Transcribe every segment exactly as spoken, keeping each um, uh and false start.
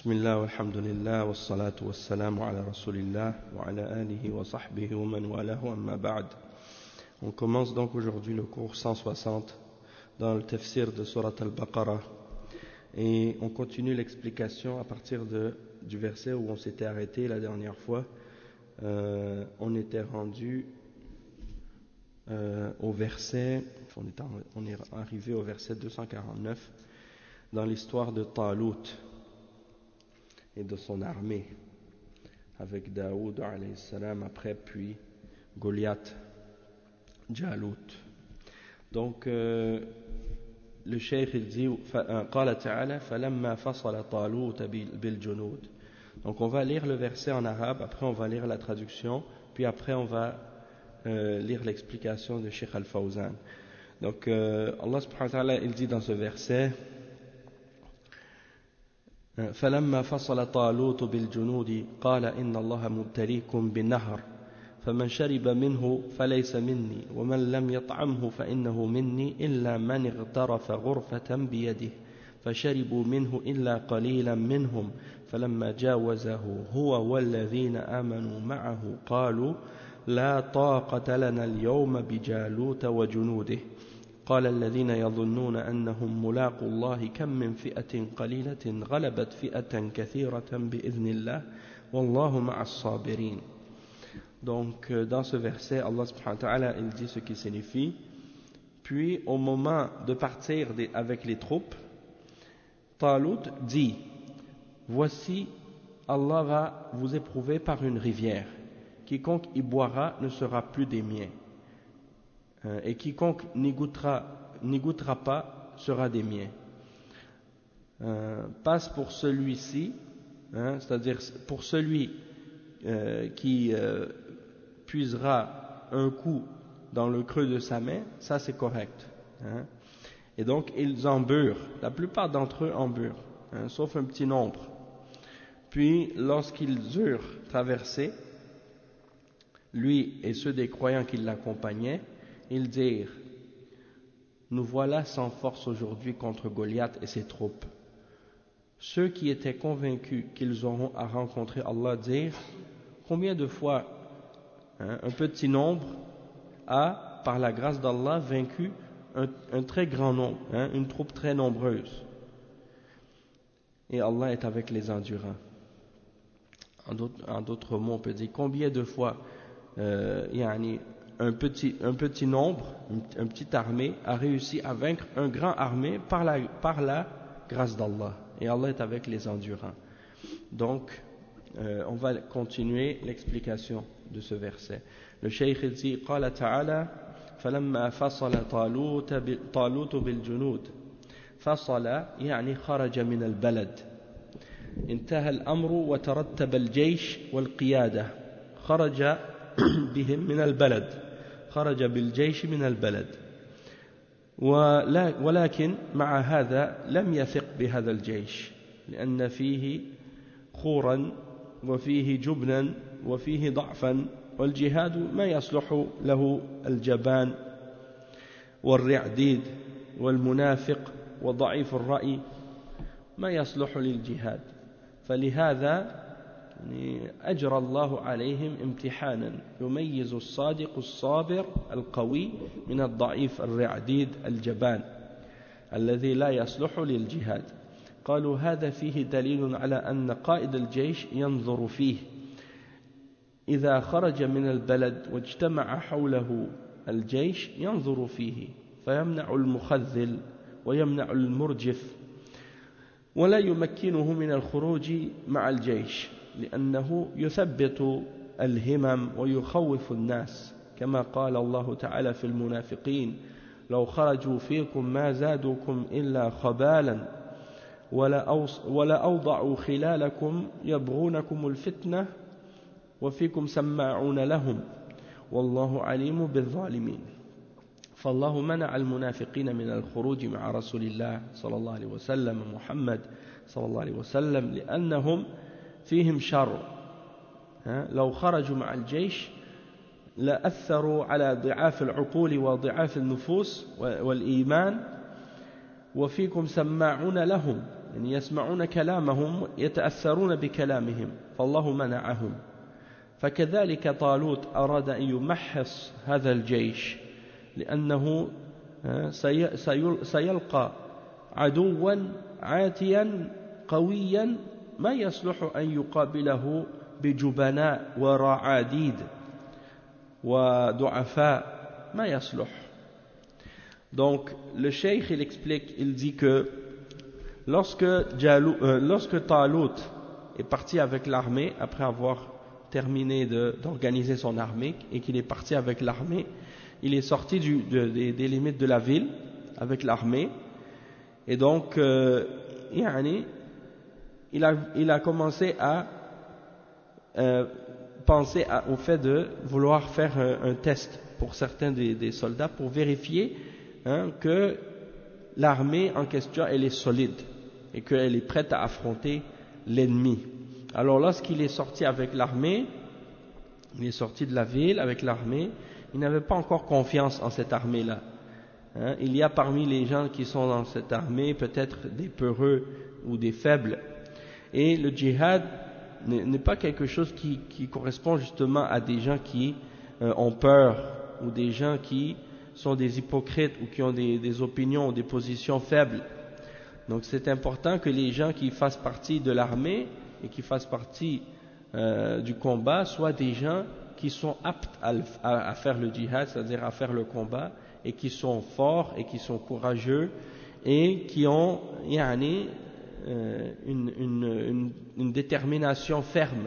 بسم الله والحمد لله والصلاة والسلام على رسول الله وعلى آله وصحبه ومن والاه أما بعد. On commence donc aujourd'hui le cours cent soixante dans le tafsir de Surat al-Baqarah et on continue l'explication à partir de, du verset où on s'était arrêté la dernière fois. Euh, on était rendu euh, au verset, on est, en, on est arrivé au verset deux cent quarante-neuf dans l'histoire de Talut et de son armée avec Daoud alayhi salam après, puis Goliath, Jalut. Donc euh, le cheikh il dit قال تعالى فلما فصل طالوت بالجنود. Donc on va lire le verset en arabe, après on va lire la traduction, puis après on va euh, lire l'explication de Cheikh Al-Fawzan. Donc euh, Allah subhanahu wa ta'ala il dit dans ce verset فلما فصل طالوت بالجنود قال إن الله مبتليكم بالنهر فمن شرب منه فليس مني ومن لم يطعمه فإنه مني إلا من اغترف غرفة بيده فشربوا منه إلا قليلا منهم فلما جاوزه هو والذين آمنوا معه قالوا لا طاقة لنا اليوم بجالوت وجنوده قال الذين يظنون أنهم ملاقوا الله كم من فئة قليلة غلبت فئة كثيرة بإذن الله والله مع الصابرين. Donc dans ce verset Allah subhanahu wa ta'ala il dit ce qui signifie: puis au moment de partir avec les troupes, Talut dit: voici Allah va vous éprouver par une rivière, quiconque y boira ne sera plus des miens, et quiconque n'y goûtera, n'y goûtera pas sera des miens. Euh, passe pour celui-ci, hein, c'est-à-dire pour celui euh, qui euh, puisera un coup dans le creux de sa main, ça c'est correct. Hein. Et donc ils en burent, la plupart d'entre eux en burent, hein, sauf un petit nombre. Puis lorsqu'ils eurent traversé, lui et ceux des croyants qui l'accompagnaient, ils dirent: nous voilà sans force aujourd'hui contre Goliath et ses troupes. Ceux qui étaient convaincus qu'ils auront à rencontrer Allah dirent: combien de fois hein, un petit nombre a, par la grâce d'Allah, vaincu un, un très grand nombre, hein, une troupe très nombreuse. Et Allah est avec les endurants. En d'autres, en d'autres mots, on peut dire combien de fois euh, yani, Un petit, un petit nombre, une, une petite armée a réussi à vaincre un grand armée par la, par la grâce d'Allah. Et Allah est avec les endurants. Donc, euh, on va continuer l'explication de ce verset. Le cheikh il dit: قال تعالى فلما فصل طالوت طالوت بالجنود. فصل يعني خرج من البلد. انتهى الأمر وترتب الجيش والقيادة. خرج بهم من البلد. خرج بالجيش من البلد. ولكن مع هذا لم يثق بهذا الجيش لأن فيه خورا وفيه جبنا وفيه ضعفا والجهاد ما يصلح له الجبان والرعديد والمنافق وضعيف الرأي ما يصلح للجهاد فلهذا أجرى الله عليهم امتحانا يميز الصادق الصابر القوي من الضعيف الرعديد الجبان الذي لا يصلح للجهاد. قالوا هذا فيه دليل على أن قائد الجيش ينظر فيه إذا خرج من البلد واجتمع حوله الجيش ينظر فيه فيمنع المخذل ويمنع المرجف ولا يمكنه من الخروج مع الجيش لأنه يثبت الهمم ويخوف الناس كما قال الله تعالى في المنافقين لو خرجوا فيكم ما زادوكم إلا خبالا ولا أوضعوا خلالكم يبغونكم الفتنة وفيكم سماعون لهم والله عليم بالظالمين. فالله منع المنافقين من الخروج مع رسول الله صلى الله عليه وسلم محمد صلى الله عليه وسلم لأنهم فيهم شر. لو خرجوا مع الجيش لأثروا على ضعاف العقول وضعاف النفوس والإيمان وفيكم سماعون لهم يعني يسمعون كلامهم يتأثرون بكلامهم فالله منعهم. فكذلك طالوت أراد أن يمحص هذا الجيش لأنه سيلقى عدوا عاتيا قويا ما يصلح أن يقابله بجبناء ورعاديد ودعفاء ما يصلح. Donc le cheikh il explique, il dit que lorsque, Jalou, euh, lorsque Talut est parti avec l'armée après avoir terminé de, d'organiser son armée et qu'il est parti avec l'armée, il est sorti du, de, des, des limites de la ville avec l'armée et donc euh, yani, il, a, il a commencé à euh, penser à, au fait de vouloir faire un, un test pour certains des, des soldats pour vérifier hein, que l'armée en question elle est solide et qu'elle est prête à affronter l'ennemi. Alors lorsqu'il est sorti avec l'armée, il est sorti de la ville avec l'armée, il n'avait pas encore confiance en cette armée-là. Hein, il y a parmi les gens qui sont dans cette armée peut-être des peureux ou des faibles. Et le djihad n'est pas quelque chose qui, qui correspond justement à des gens qui euh, ont peur ou des gens qui sont des hypocrites ou qui ont des, des opinions ou des positions faibles. Donc c'est important que les gens qui fassent partie de l'armée et qui fassent partie euh, du combat soient des gens qui sont aptes à, à, à faire le djihad, c'est-à-dire à faire le combat, et qui sont forts et qui sont courageux et qui ont yani, euh, une, une, une, une détermination ferme.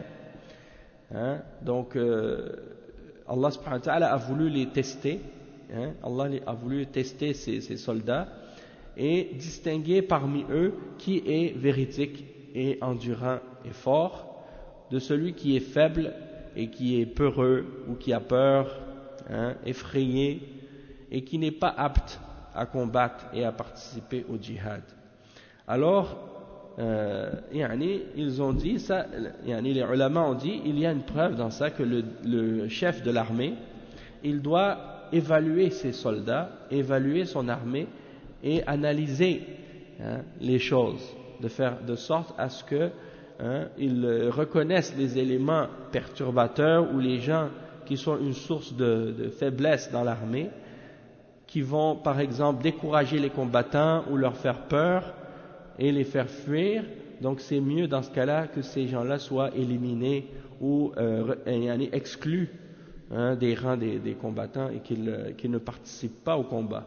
Hein? Donc euh, Allah subhanahu wa ta'ala a voulu les tester, hein? Allah a voulu tester ces, ces soldats et distinguer parmi eux qui est véridique et endurant et fort de celui qui est faible et qui est peureux ou qui a peur, hein, effrayé et qui n'est pas apte à combattre et à participer au djihad. Alors, euh, yani, ils ont dit ça, yani, les ulama ont dit, il y a une preuve dans ça que le, le chef de l'armée, il doit évaluer ses soldats, évaluer son armée et analyser hein, les choses, de faire de sorte à ce que hein, ils reconnaissent les éléments perturbateurs ou les gens qui sont une source de, de faiblesse dans l'armée, qui vont par exemple décourager les combattants ou leur faire peur et les faire fuir. Donc c'est mieux dans ce cas-là que ces gens-là soient éliminés ou euh, exclus hein, des rangs des, des combattants et qu'ils, qu'ils ne participent pas au combat.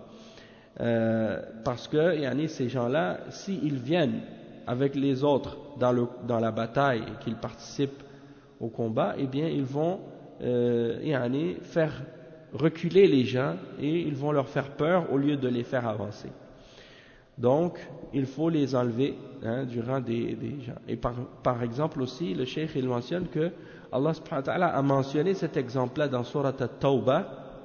Euh, parce que yani, ces gens-là, s'ils viennent avec les autres dans, le, dans la bataille et qu'ils participent au combat, eh bien ils vont euh, yani, faire reculer les gens et ils vont leur faire peur au lieu de les faire avancer. Donc il faut les enlever hein, du rang des, des gens. Et par, par exemple aussi, le cheikh il mentionne que Allah subhanahu wa ta'ala a mentionné cet exemple-là dans Surat At-Tawbah,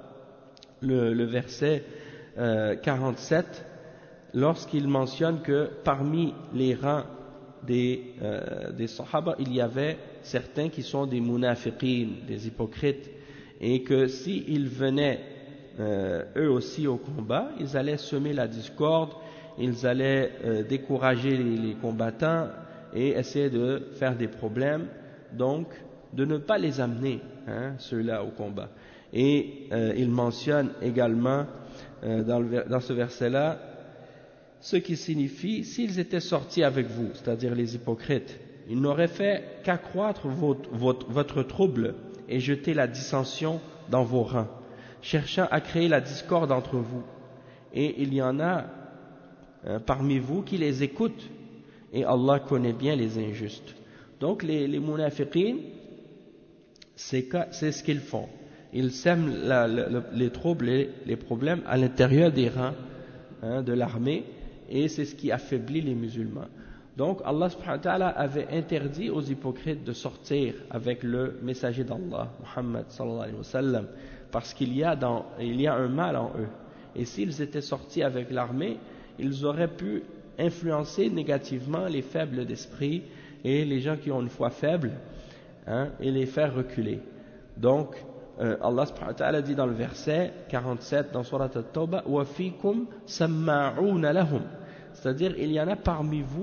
le, le verset euh, quarante-sept, lorsqu'il mentionne que parmi les rangs des, euh, des Sahaba, il y avait certains qui sont des munafiqin, des hypocrites, et que s'ils venaient euh, eux aussi au combat, ils allaient semer la discorde, ils allaient euh, décourager les, les combattants et essayer de faire des problèmes, donc de ne pas les amener, hein, ceux-là au combat. Et euh, il mentionne également euh, dans, le, dans ce verset-là, ce qui signifie, s'ils étaient sortis avec vous, c'est-à-dire les hypocrites, ils n'auraient fait qu'accroître votre, votre, votre trouble et jeter la dissension dans vos rangs, cherchant à créer la discorde entre vous. Et il y en a euh, parmi vous qui les écoutent, et Allah connaît bien les injustes. Donc les, les munafiqin, c'est, c'est ce qu'ils font. Ils sèment la, la, les troubles et les problèmes à l'intérieur des rangs hein, de l'armée, et c'est ce qui affaiblit les musulmans. Donc Allah subhanahu wa ta'ala avait interdit aux hypocrites de sortir avec le messager d'Allah, Muhammad sallallahu alayhi wa sallam, parce qu'il y a, dans, il y a un mal en eux. Et s'ils étaient sortis avec l'armée, ils auraient pu influencer négativement les faibles d'esprit et les gens qui ont une foi faible hein, et les faire reculer. Donc euh, Allah subhanahu wa ta'ala dit dans le verset quarante-sept dans Surat At-Tawbah wa fikum samma'una lahum, c'est-à-dire il y en a parmi vous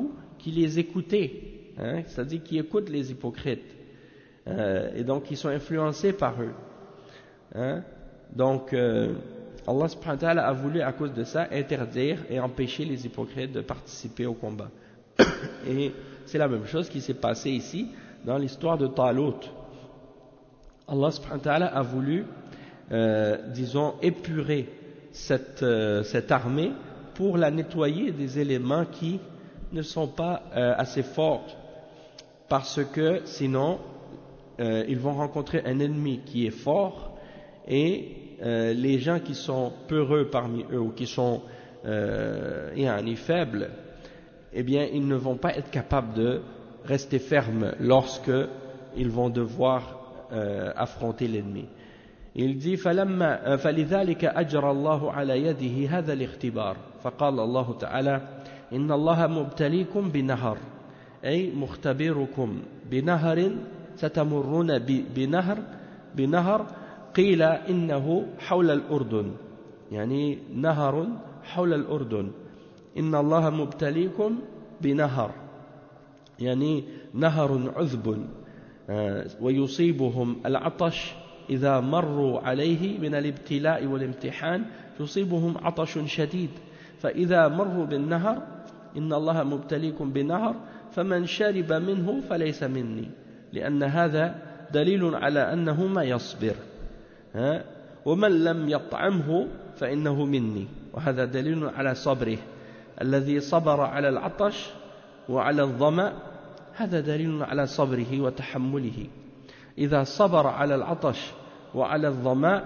qui les écoutaient, hein, c'est-à-dire qui écoutent les hypocrites, euh, et donc qui sont influencés par eux. Hein. Donc, euh, Allah subhanahu wa ta'ala a voulu, à cause de ça, interdire et empêcher les hypocrites de participer au combat. Et c'est la même chose qui s'est passée ici dans l'histoire de Talut. Allah subhanahu wa ta'ala a voulu, euh, disons, épurer cette, euh, cette armée pour la nettoyer des éléments qui ne sont pas euh, assez forts, parce que sinon euh, ils vont rencontrer un ennemi qui est fort, et euh, les gens qui sont peureux parmi eux ou qui sont euh, faibles, eh bien ils ne vont pas être capables de rester fermes lorsque ils vont devoir euh, affronter l'ennemi. Il dit فلما فلذلك أجرى الله على يده هذا الاختبار فقال الله تعالى إن الله مبتليكم بنهر أي مختبركم بنهر ستمرون بنهر بنهر قيل إنه حول الأردن يعني نهر حول الأردن إن الله مبتليكم بنهر يعني نهر عذب ويصيبهم العطش إذا مروا عليه من الابتلاء والامتحان يصيبهم عطش شديد فإذا مروا بالنهر إن الله مبتليكم بنهر فمن شرب منه فليس مني لأن هذا دليل على أنه ما يصبر ومن لم يطعمه فإنه مني وهذا دليل على صبره الذي صبر على العطش وعلى الظمأ هذا دليل على صبره وتحمله إذا صبر على العطش وعلى الظماء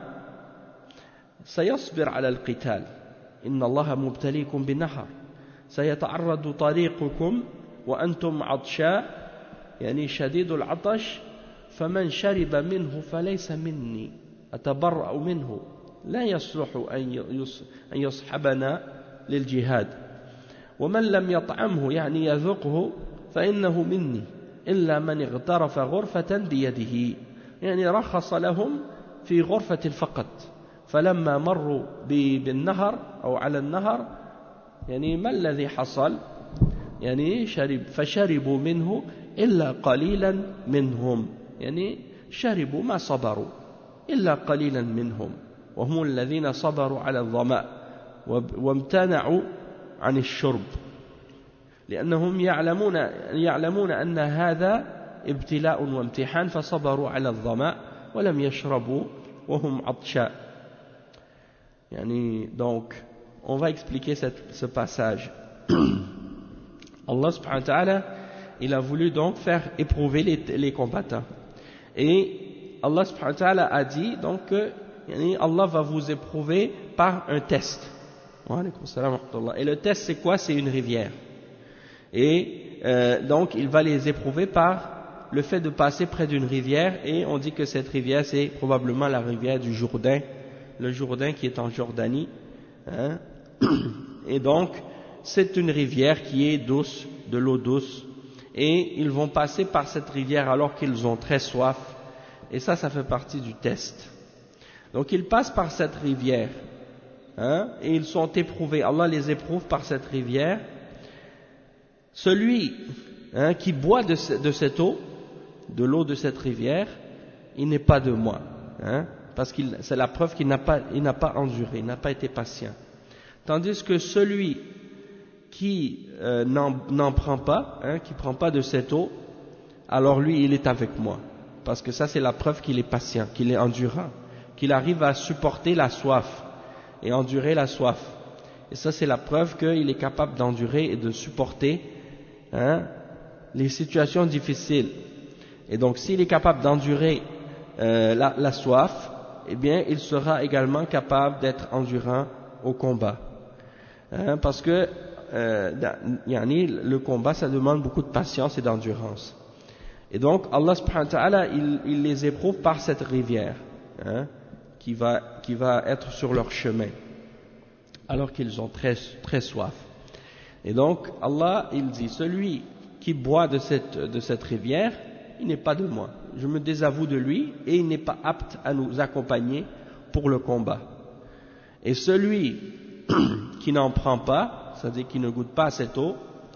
سيصبر على القتال إن الله مبتليكم بنهر سيتعرض طريقكم وأنتم عطشاء يعني شديد العطش فمن شرب منه فليس مني أتبرأ منه لا يصلح أن يصحبنا للجهاد ومن لم يطعمه يعني يذقه فإنه مني إلا من اغترف غرفة بيده يعني رخص لهم في غرفة فقط فلما مروا بالنهر أو على النهر يعني ما الذي حصل يعني شرب فشربوا منه إلا قليلا منهم يعني شربوا ما صبروا إلا قليلا منهم وهم الذين صبروا على الظمأ وامتنعوا عن الشرب لأنهم يعلمون يعلمون أن هذا ابتلاء وامتحان فصبروا على الظمأ ولم يشربوا وهم عطشاء. يعني donc on va expliquer cette, ce passage. Allah subhanahu wa ta'ala, il a voulu donc faire éprouver les, les combattants. Et Allah subhanahu wa ta'ala a dit donc que yani, Allah va vous éprouver par un test. Et le test c'est quoi? C'est une rivière. Et euh, donc il va les éprouver par le fait de passer près d'une rivière, et on dit que cette rivière c'est probablement la rivière du Jourdain, le Jourdain qui est en Jordanie, hein. Et donc c'est une rivière qui est douce, de l'eau douce, et ils vont passer par cette rivière alors qu'ils ont très soif, et ça ça fait partie du test. Donc ils passent par cette rivière, hein, et ils sont éprouvés, Allah les éprouve par cette rivière. Celui hein, qui boit de, ce, de cette eau, de l'eau de cette rivière, il n'est pas de moi, hein, parce que c'est la preuve qu'il n'a pas, il n'a pas enduré, il n'a pas été patient. Tandis que celui qui euh, n'en prend pas, hein, qui ne prend pas de cette eau, alors lui il est avec moi, parce que ça c'est la preuve qu'il est patient, qu'il est endurant, qu'il arrive à supporter la soif et endurer la soif. Et ça c'est la preuve qu'il est capable d'endurer et de supporter Hein, les situations difficiles. Et donc s'il est capable d'endurer euh, la, la soif, eh bien il sera également capable d'être endurant au combat, hein, parce que euh, yani, le combat ça demande beaucoup de patience et d'endurance. Et donc Allah subhanahu wa ta'ala il, il les éprouve par cette rivière, hein, qui, va, qui va être sur leur chemin alors qu'ils ont très, très soif. Et donc Allah il dit, celui qui boit de cette, de cette rivière, il n'est pas de moi, je me désavoue de lui et il n'est pas apte à nous accompagner pour le combat. Et celui qui n'en prend pas, c'est-à-dire qui ne goûte pas à cette eau,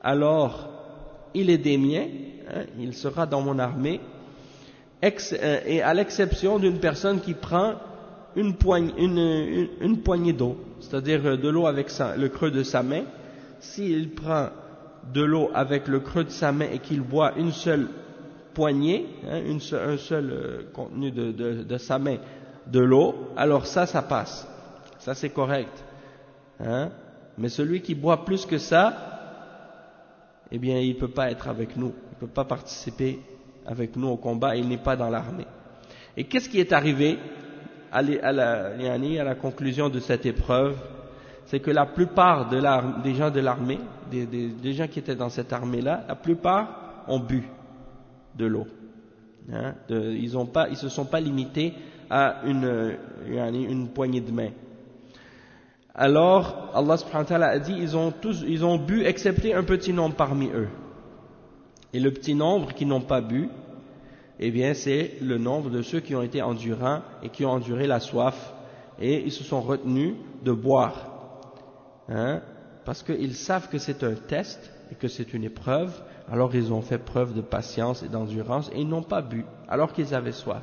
alors il est des miens, hein, il sera dans mon armée, ex, euh, et à l'exception d'une personne qui prend une poignée, une, une, une poignée d'eau, c'est-à-dire de l'eau avec sa, le creux de sa main. S'il prend de l'eau avec le creux de sa main et qu'il boit une seule poignée, hein, une seule, un seul euh, contenu de, de, de sa main de l'eau, alors ça, ça passe. Ça, c'est correct. Hein? Mais celui qui boit plus que ça, eh bien, il ne peut pas être avec nous. Il ne peut pas participer avec nous au combat. Il n'est pas dans l'armée. Et qu'est-ce qui est arrivé à la, à la, à la conclusion de cette épreuve? C'est que la plupart de des gens de l'armée, des, des, des gens qui étaient dans cette armée-là, la plupart ont bu de l'eau. Hein? De, ils ne se sont pas limités à une, une poignée de main. Alors, Allah subhanahu wa ta'ala a dit, ils ont tous, ils ont bu, excepté un petit nombre parmi eux. Et le petit nombre qui n'ont pas bu, eh bien, c'est le nombre de ceux qui ont été endurants et qui ont enduré la soif, et ils se sont retenus de boire. Hein, parce qu'ils savent que c'est un test et que c'est une épreuve, alors ils ont fait preuve de patience et d'endurance et ils n'ont pas bu alors qu'ils avaient soif.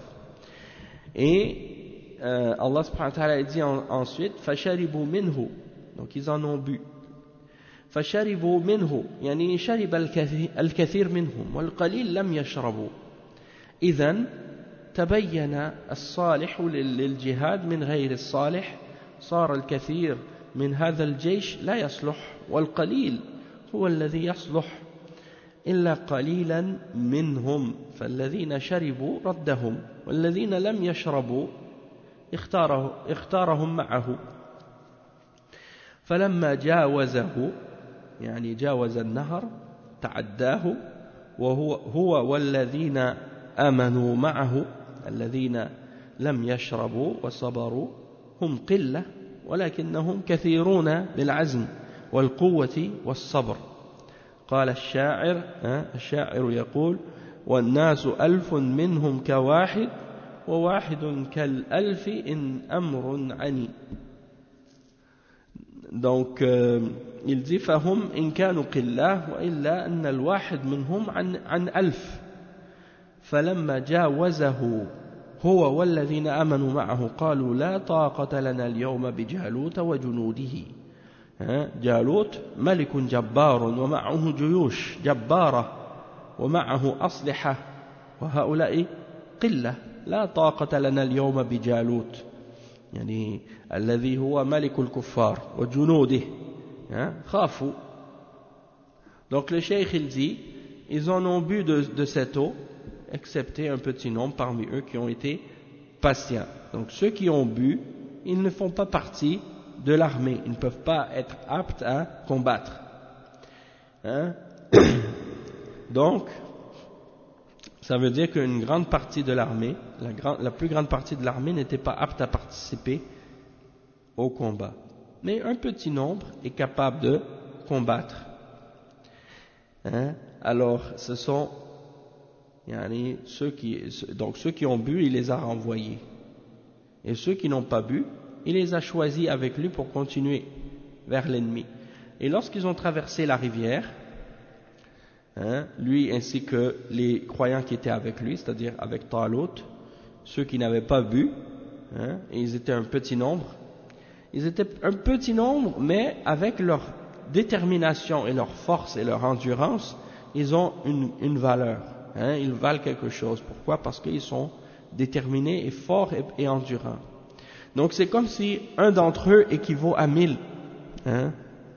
Et euh, Allah subhanahu wa ta'ala dit en, ensuite فَشَرِبُوا مِنْهُ, donc ils en ont bu. فَشَرِبُوا مِنْهُ يعني شرب الكثير منهم والقليل لم يشربوا. إذن تبين الصالح للجهاد من غير الصالح، صار الكثير من هذا الجيش لا يصلح والقليل هو الذي يصلح إلا قليلا منهم فالذين شربوا ردهم والذين لم يشربوا اختاره اختارهم معه فلما جاوزه يعني جاوز النهر تعداه وهو هو والذين آمنوا معه الذين لم يشربوا وصبروا هم قلة ولكنهم كثيرون بالعزم والقوة والصبر. قال الشاعر الشاعر يقول والناس ألف منهم كواحد وواحد كالألف إن أمر عني. Donc euh, il dit فهم إن كانوا قلة وإلا أن الواحد منهم عن عن ألف فلما جاوزه هو والذين آمنوا معه قالوا لا طاقة لنا اليوم بجالوت وجنوده. جالوت ملك جبار ومعه جيوش جبارة ومعه أسلحة وهؤلاء قلة لا طاقة لنا اليوم بجالوت يعني الذي هو ملك الكفار وجنوده خافوا. Donc le cheikh il dit ils en ont bu de, de cette eau excepté un petit nombre parmi eux qui ont été patients. Donc ceux qui ont bu, ils ne font pas partie de l'armée, ils ne peuvent pas être aptes à combattre. Hein? Donc, ça veut dire qu'une grande partie de l'armée, la, grand, la plus grande partie de l'armée n'était pas apte à participer au combat. Mais un petit nombre est capable de combattre. Hein? Alors, ce sont Yani, ceux qui, donc ceux qui ont bu, il les a renvoyés. Et ceux qui n'ont pas bu, il les a choisis avec lui pour continuer vers l'ennemi. Et lorsqu'ils ont traversé la rivière, hein, lui ainsi que les croyants qui étaient avec lui, c'est-à-dire avec Talut, ceux qui n'avaient pas bu, hein, et ils étaient un petit nombre, ils étaient un petit nombre, mais avec leur détermination et leur force et leur endurance, ils ont une, une valeur. Hein, ils valent quelque chose. Pourquoi? Parce qu'ils sont déterminés et forts et, et endurants. Donc c'est comme si un d'entre eux équivaut à mille. Hein.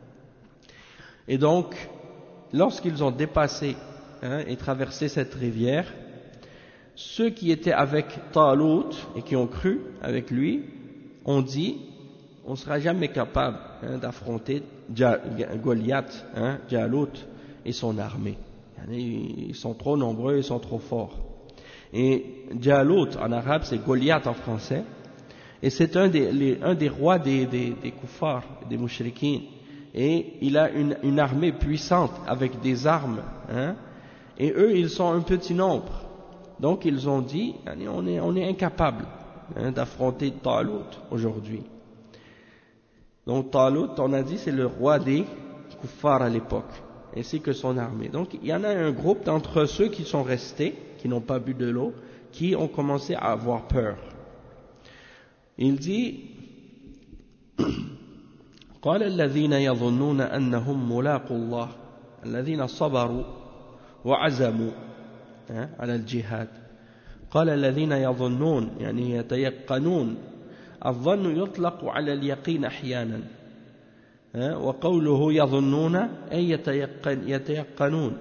Et donc, lorsqu'ils ont dépassé hein, et traversé cette rivière, ceux qui étaient avec Talut et qui ont cru avec lui, ont dit, on ne sera jamais capable hein, d'affronter Goliath, hein, Jalut et son armée. Ils sont trop nombreux, ils sont trop forts. Et Jalut en arabe, c'est Goliath en français. Et c'est un des, les, un des rois des, des, des kuffars, des mouchriquins. Et il a une, une armée puissante avec des armes. Hein, et eux, ils sont un petit nombre. Donc ils ont dit, on est, on est incapable hein, d'affronter Talut aujourd'hui. Donc Talut, on a dit, c'est le roi des kuffars à l'époque. ainsi que son armée. Donc il y en a un groupe d'entre ceux qui sont restés, qui n'ont pas bu de l'eau, qui ont commencé à avoir peur. Il dit قال الذين يظنون أنهم ملاقو الله الذين صبروا وعزموا على الجهاد قال الذين يظنون يعني يتيقنون الظن يطلق على اليقين أحيانا وقوله يظنون أي يتيقن يتيقنون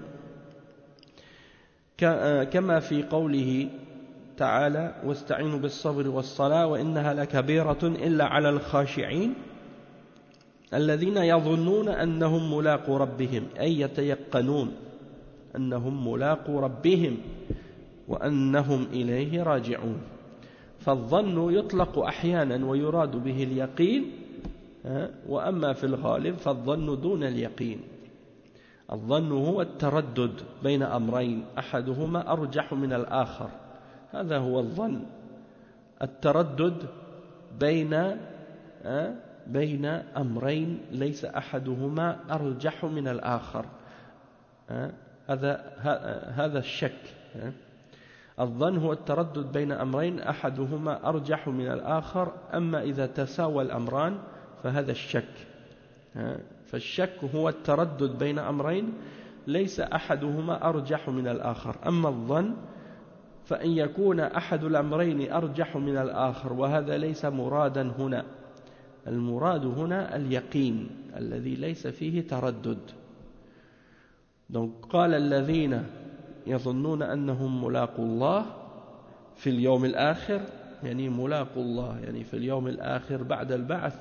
كما في قوله تعالى واستعينوا بالصبر والصلاة وإنها لكبيرة إلا على الخاشعين الذين يظنون أنهم ملاقو ربهم أي يتيقنون أنهم ملاقو ربهم وأنهم إليه راجعون. فالظن يطلق أحيانا ويراد به اليقين وأما في الغالب فالظن دون اليقين. الظن هو التردد بين أمرين أحدهما أرجح من الآخر، هذا هو الظن، التردد بين بين أمرين ليس أحدهما أرجح من الآخر، هذا هذا الشك. الظن هو التردد بين أمرين أحدهما أرجح من الآخر، أما إذا تساوى الأمران فهذا الشك. فالشك هو التردد بين أمرين ليس أحدهما أرجح من الآخر، أما الظن فإن يكون أحد الأمرين أرجح من الآخر، وهذا ليس مرادا هنا. المراد هنا اليقين الذي ليس فيه تردد. Donc قال الذين يظنون أنهم ملاقو الله في اليوم الآخر، يعني ملاقو الله يعني في اليوم الآخر بعد البعث.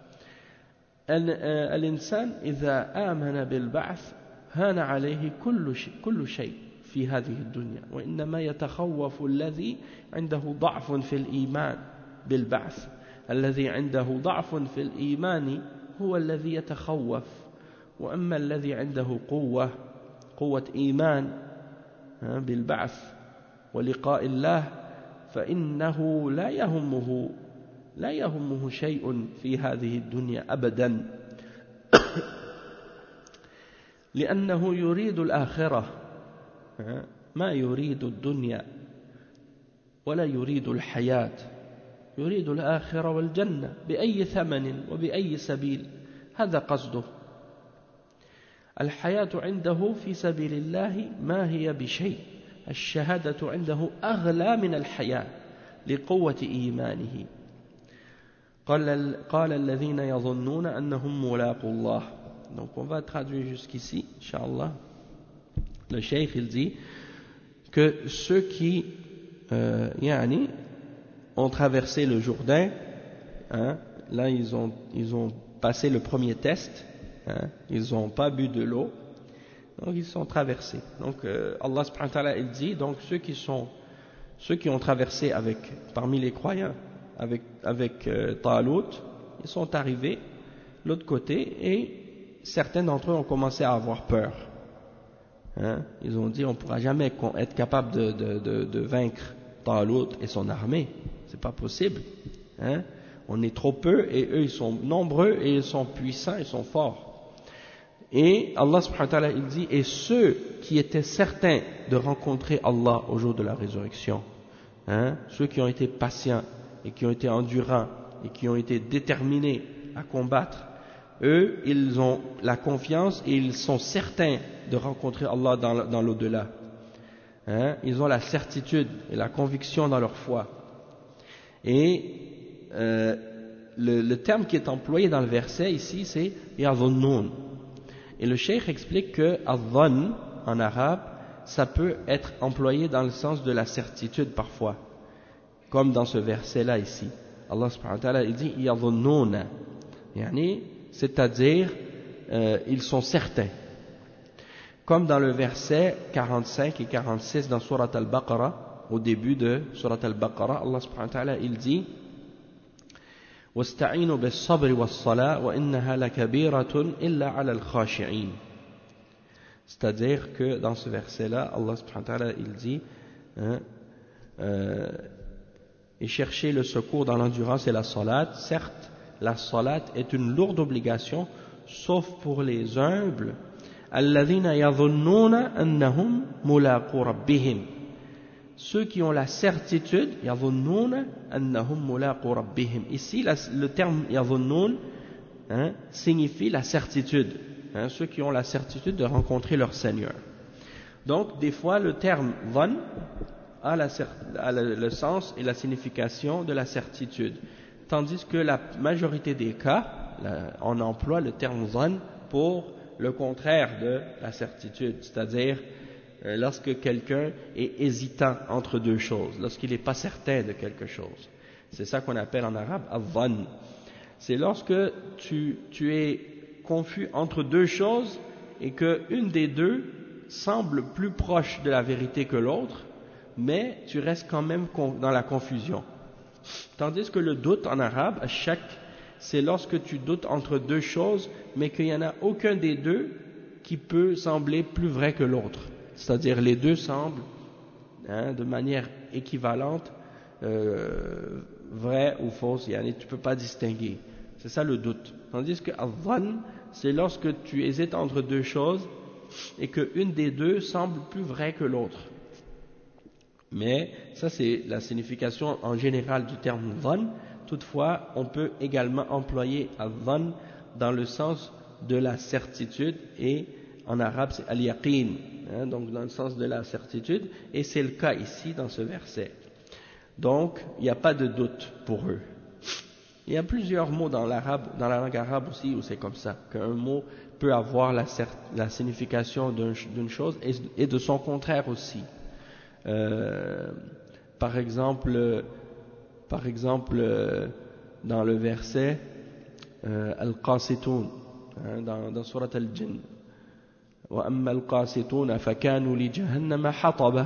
الإنسان إذا آمن بالبعث هان عليه كل شيء, كل شيء في هذه الدنيا، وإنما يتخوف الذي عنده ضعف في الإيمان بالبعث. الذي عنده ضعف في الإيمان هو الذي يتخوف، وأما الذي عنده قوة قوة إيمان بالبعث ولقاء الله فإنه لا يهمه لا يهمه شيء في هذه الدنيا أبدا، لأنه يريد الآخرة ما يريد الدنيا ولا يريد الحياة، يريد الآخرة والجنة بأي ثمن وبأي سبيل، هذا قصده. الحياة عنده في سبيل الله ما هي بشيء، الشهادة عنده أغلى من الحياة لقوة إيمانه. قال, قال الذين يظنون أنهم ملاقو الله. Donc on va traduire jusqu'ici, Inch'Allah. Le cheikh il dit que ceux qui euh, yani, ont traversé le Jourdain, hein, là ils ont, ils ont passé le premier test, hein, ils n'ont pas bu de l'eau, donc ils sont traversés. Donc euh, Allah subhanahu wa ta'ala il dit, donc ceux qui sont, ceux qui ont traversé avec, parmi les croyants, avec, avec euh, Talut, ils sont arrivés de l'autre côté et certains d'entre eux ont commencé à avoir peur. Hein, ils ont dit on ne pourra jamais être capable de, de, de, de vaincre Talut et son armée, c'est pas possible. Hein, on est trop peu et eux ils sont nombreux et ils sont puissants, ils sont forts. Et Allah subhanahu wa ta'ala il dit et ceux qui étaient certains de rencontrer Allah au jour de la résurrection, hein, ceux qui ont été patients et qui ont été endurants et qui ont été déterminés à combattre, eux, ils ont la confiance et ils sont certains de rencontrer Allah dans, dans l'au-delà. Hein, ils ont la certitude et la conviction dans leur foi. Et euh, le, le terme qui est employé dans le verset ici, c'est yadhunnun. Et le cheikh explique que adhan en arabe, ça peut être employé dans le sens de la certitude parfois, comme dans ce verset-là ici. Allah subhanahu wa ta'ala il dit yadhunnun, yani c'est-à-dire euh, ils sont certains, comme dans le verset quarante-cinq et quarante-six dans Surat Al-Baqarah. Au début de Surat Al-Baqarah, Allah subhanahu wa ta'ala il dit وَاسْتَعِينُوا بِالصَّبْرِ وَالصَّلَاةِ وَإِنَّهَا لَكَبِيرَةٌ إِلَّا عَلَى الْخَاشِعِينَ. C'est-à-dire que dans ce verset-là, Allah subhanahu wa ta'ala il dit hein, euh, et cherchez le secours dans l'endurance et la salat. Certes, la salat est une lourde obligation, sauf pour les humbles, الذين يظنون أنهم ملاقو ربهم. Ceux qui ont la certitude, يظنون أنهم ملاقو ربهم. Ici, la, le terme يظنون hein, signifie la certitude. Hein, ceux qui ont la certitude de rencontrer leur Seigneur. Donc, des fois, le terme ظن a, la, a le, le sens et la signification de la certitude. Tandis que la majorité des cas, là, on emploie le terme ظن pour le contraire de la certitude, c'est-à-dire euh, lorsque quelqu'un est hésitant entre deux choses, lorsqu'il n'est pas certain de quelque chose. C'est ça qu'on appelle en arabe al-dhann. C'est lorsque tu, tu es confus entre deux choses et qu'une des deux semble plus proche de la vérité que l'autre, mais tu restes quand même dans la confusion. Tandis que le doute en arabe, ash-shak, c'est lorsque tu doutes entre deux choses, mais qu'il n'y en a aucun des deux qui peut sembler plus vrai que l'autre. C'est-à-dire les deux semblent, hein, de manière équivalente, euh, vrai ou fausse, yani, tu ne peux pas distinguer. C'est ça le doute. Tandis que al-dhann, c'est lorsque tu hésites entre deux choses et qu'une des deux semble plus vraie que l'autre. Mais ça c'est la signification en général du terme dhann. Toutefois, on peut également employer al-dhann dans le sens de la certitude, et en arabe c'est al-yaqin, hein, donc dans le sens de la certitude, et c'est le cas ici dans ce verset. Donc, il n'y a pas de doute pour eux. Il y a plusieurs mots dans l'arabe, dans la langue arabe aussi où c'est comme ça, qu'un mot peut avoir la, la signification d'une chose et, et de son contraire aussi. Euh, par exemple, par exemple, dans le verset euh, Al-Qasitun, hein, dans, dans Surat Al-Jinn, wa amma al-qasitun fakanu li jahannama hataba.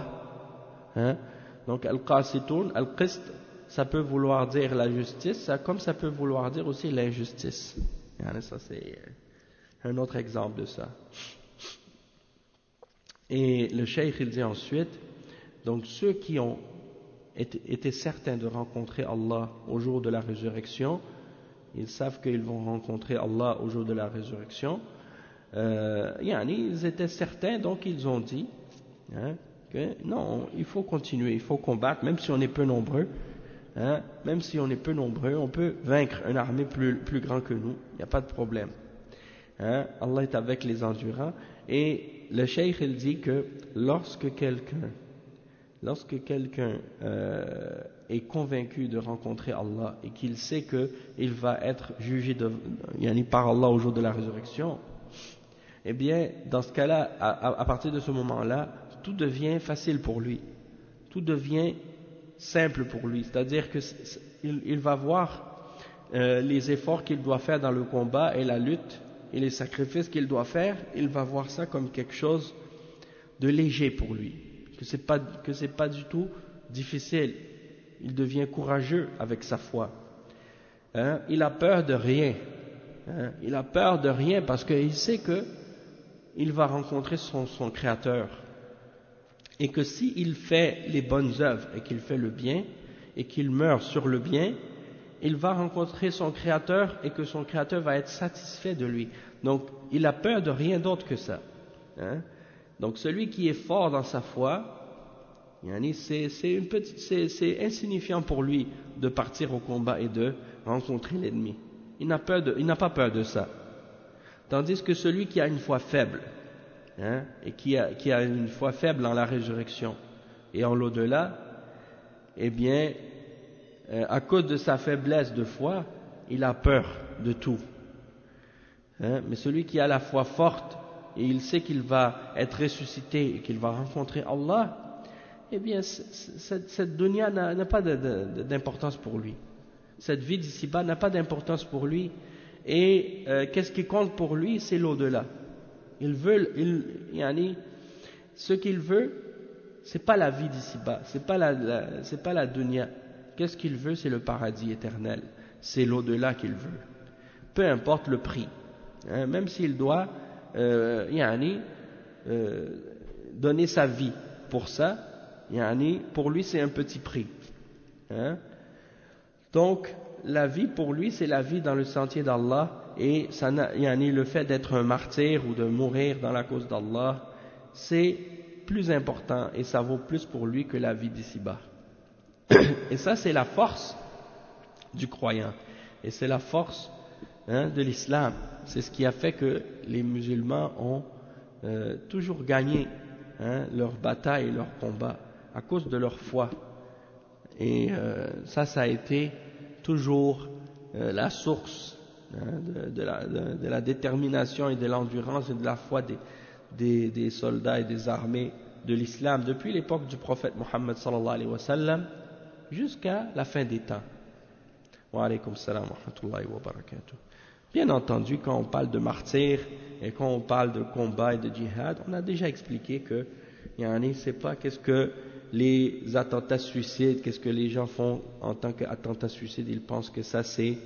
Donc Al-Qasitun, Al-Qist, ça peut vouloir dire la justice, ça, comme ça peut vouloir dire aussi l'injustice. Ça c'est un autre exemple de ça. Et le cheikh il dit ensuite, donc ceux qui ont été, été certains de rencontrer Allah au jour de la résurrection, ils savent qu'ils vont rencontrer Allah au jour de la résurrection, euh, yani, ils étaient certains, donc ils ont dit hein, que non, il faut continuer, il faut combattre, même si on est peu nombreux, hein, même si on est peu nombreux, on peut vaincre une armée plus, plus grande que nous, il n'y a pas de problème. Hein, Allah est avec les endurants. Et le cheikh il dit que lorsque quelqu'un lorsque quelqu'un euh, est convaincu de rencontrer Allah et qu'il sait qu'il va être jugé de, yani par Allah au jour de la résurrection, eh bien dans ce cas-là, à, à partir de ce moment-là, tout devient facile pour lui, tout devient simple pour lui, c'est-à-dire que il, il va voir euh, les efforts qu'il doit faire dans le combat et la lutte et les sacrifices qu'il doit faire, il va voir ça comme quelque chose de léger pour lui, que c'est pas que c'est pas du tout difficile. Il devient courageux avec sa foi. Hein? Il a peur de rien. Hein? Il a peur de rien parce qu'il sait que il va rencontrer son, son Créateur et que s'il fait les bonnes œuvres et qu'il fait le bien et qu'il meurt sur le bien, il va rencontrer son Créateur et que son Créateur va être satisfait de lui. Donc, il a peur de rien d'autre que ça. Hein? Donc, celui qui est fort dans sa foi, c'est, c'est, une petite, c'est, c'est insignifiant pour lui de partir au combat et de rencontrer l'ennemi. Il n'a, peur de, il n'a pas peur de ça. Tandis que celui qui a une foi faible, hein, et qui a, qui a une foi faible en la résurrection et en l'au-delà, eh bien, euh, à cause de sa faiblesse de foi, il a peur de tout. Hein, mais celui qui a la foi forte et il sait qu'il va être ressuscité et qu'il va rencontrer Allah, eh bien, cette, cette dunya n'a, n'a pas de, de, d'importance pour lui. Cette vie d'ici-bas n'a pas d'importance pour lui. Et euh, qu'est-ce qui compte pour lui? C'est l'au-delà. Il veut, il, yani, ce qu'il veut, c'est pas la vie d'ici-bas, c'est pas la, la, c'est pas la dunya. Qu'est-ce qu'il veut? C'est le paradis éternel. C'est l'au-delà qu'il veut. Peu importe le prix. Hein, même s'il doit euh, yani, euh, donner sa vie pour ça, yani, pour lui c'est un petit prix. Hein? Donc la vie pour lui c'est la vie dans le sentier d'Allah et ça n'a, yani, le fait d'être un martyr ou de mourir dans la cause d'Allah, c'est plus important et ça vaut plus pour lui que la vie d'ici-bas. Et ça, c'est la force du croyant. Et c'est la force hein, de l'islam. C'est ce qui a fait que les musulmans ont euh, toujours gagné hein, leur bataille et leur combat à cause de leur foi. Et euh, ça, ça a été toujours euh, la source hein, de, de, la, de, de la détermination et de l'endurance et de la foi des, des, des soldats et des armées de l'islam depuis l'époque du prophète Mohammed sallallahu alayhi wa sallam jusqu'à la fin des temps. Wa alaykum salam wa rahmatullahi wa barakatuh. Bien entendu, quand on parle de martyrs et quand on parle de combat et de djihad, on a déjà expliqué que yani, c'est pas qu'est-ce que les attentats suicides, qu'est-ce que les gens font en tant qu'attentats suicides, ils pensent que ça c'est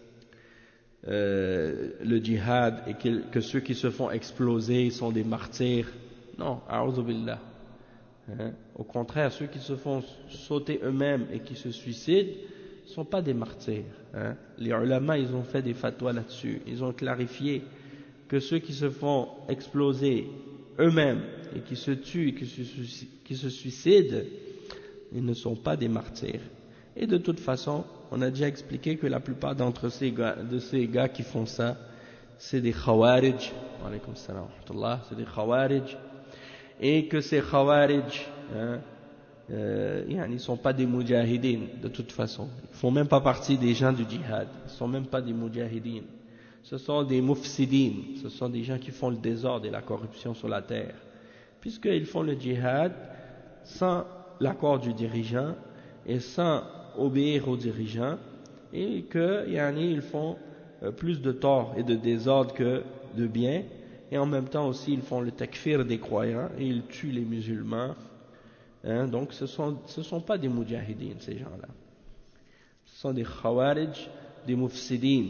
euh, le djihad et que, que ceux qui se font exploser sont des martyrs. Non, a'udhu billah. Hein? Au contraire, ceux qui se font sauter eux-mêmes et qui se suicident ne sont pas des martyrs. Hein? Les ulama, ils ont fait des fatwas là-dessus. Ils ont clarifié que ceux qui se font exploser eux-mêmes et qui se tuent et qui se, qui se suicident, ils ne sont pas des martyrs. Et de toute façon, on a déjà expliqué que la plupart d'entre ces gars, de ces gars qui font ça, c'est des khawarij. Wa alaykum salam wa rahmatullah, c'est des khawarij. Et que ces khawarij, hein, euh, ils ne sont pas des mujahideen de toute façon. Ils ne font même pas partie des gens du djihad. Ils ne sont même pas des mujahideen. Ce sont des mufsideen. Ce sont des gens qui font le désordre et la corruption sur la terre. Puisqu'ils font le djihad sans l'accord du dirigeant et sans obéir aux dirigeants. Et que, yani, ils font plus de tort et de désordre que de bien. Et en même temps aussi, ils font le takfir des croyants et ils tuent les musulmans. Hein, donc, ce ne sont, ce sont pas des mujahideen, ces gens-là. Ce sont des khawarij, des mufsideen.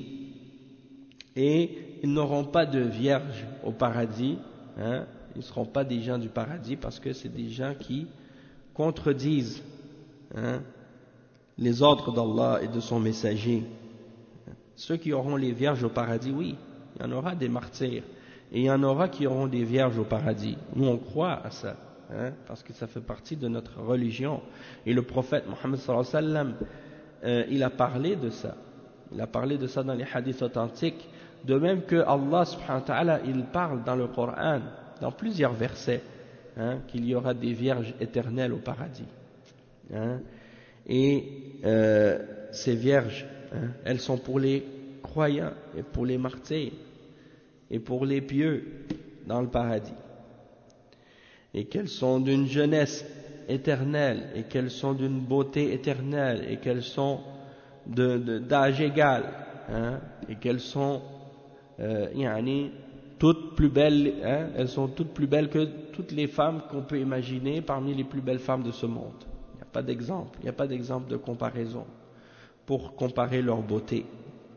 Et ils n'auront pas de vierge au paradis. Hein, ils ne seront pas des gens du paradis parce que c'est des gens qui contredisent hein, les ordres d'Allah et de son messager. Ceux qui auront les vierges au paradis, oui, il y en aura des martyrs. Et il y en aura qui auront des vierges au paradis. Nous, on croit à ça, hein, parce que ça fait partie de notre religion. Et le prophète Mohammed sallallahu alayhi wa sallam, euh, il a parlé de ça. Il a parlé de ça dans les hadiths authentiques. De même que Allah subhanahu wa ta'ala, il parle dans le Coran, dans plusieurs versets, hein, qu'il y aura des vierges éternelles au paradis. Hein. Et euh, ces vierges, hein, elles sont pour les croyants et pour les martyrs. Et pour les pieux dans le paradis. Et qu'elles sont d'une jeunesse éternelle, et qu'elles sont d'une beauté éternelle, et qu'elles sont de, de, d'âge égal, hein, et qu'elles sont euh, yani, toutes plus belles, hein, elles sont toutes plus belles que toutes les femmes qu'on peut imaginer parmi les plus belles femmes de ce monde. Il n'y a pas d'exemple, il n'y a pas d'exemple de comparaison pour comparer leur beauté.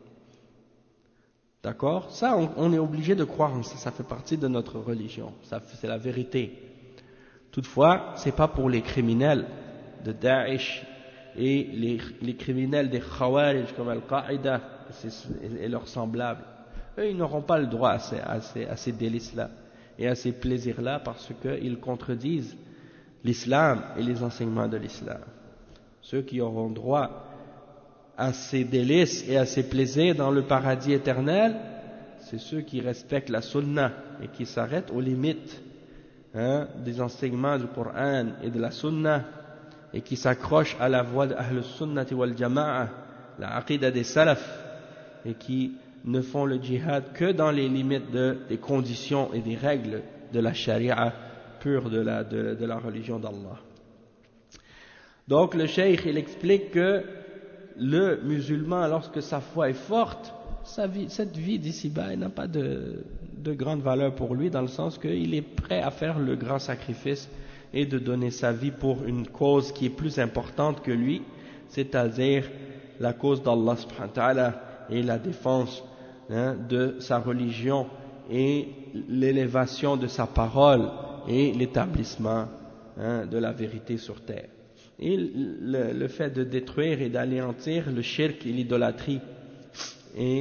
D'accord? Ça, on, on est obligé de croire en ça, ça fait partie de notre religion, ça, c'est la vérité. Toutefois, c'est pas pour les criminels de Daesh et les, les criminels des Khawarij comme Al-Qaïda et, et leurs semblables. Eux, ils n'auront pas le droit à ces, à ces, à ces délices-là et à ces plaisirs-là parce qu'ils contredisent l'islam et les enseignements de l'islam. Ceux qui auront droit à ces délices et à ces plaisirs dans le paradis éternel, c'est ceux qui respectent la sunna et qui s'arrêtent aux limites hein, des enseignements du Coran et de la sunna et qui s'accrochent à la voie de Ahl sunnati wal jama'a, la aqida des salaf, et qui ne font le djihad que dans les limites de, des conditions et des règles de la charia pure de la, de, de la religion d'Allah. Donc le cheikh il explique que le musulman, lorsque sa foi est forte, sa vie, cette vie d'ici-bas n'a pas de, de grande valeur pour lui, dans le sens qu'il est prêt à faire le grand sacrifice et de donner sa vie pour une cause qui est plus importante que lui, c'est-à-dire la cause d'Allah subhanahu wa ta'ala et la défense hein, de sa religion et l'élévation de sa parole et l'établissement hein, de la vérité sur terre. Et le, le fait de détruire et d'anéantir le shirk et l'idolâtrie et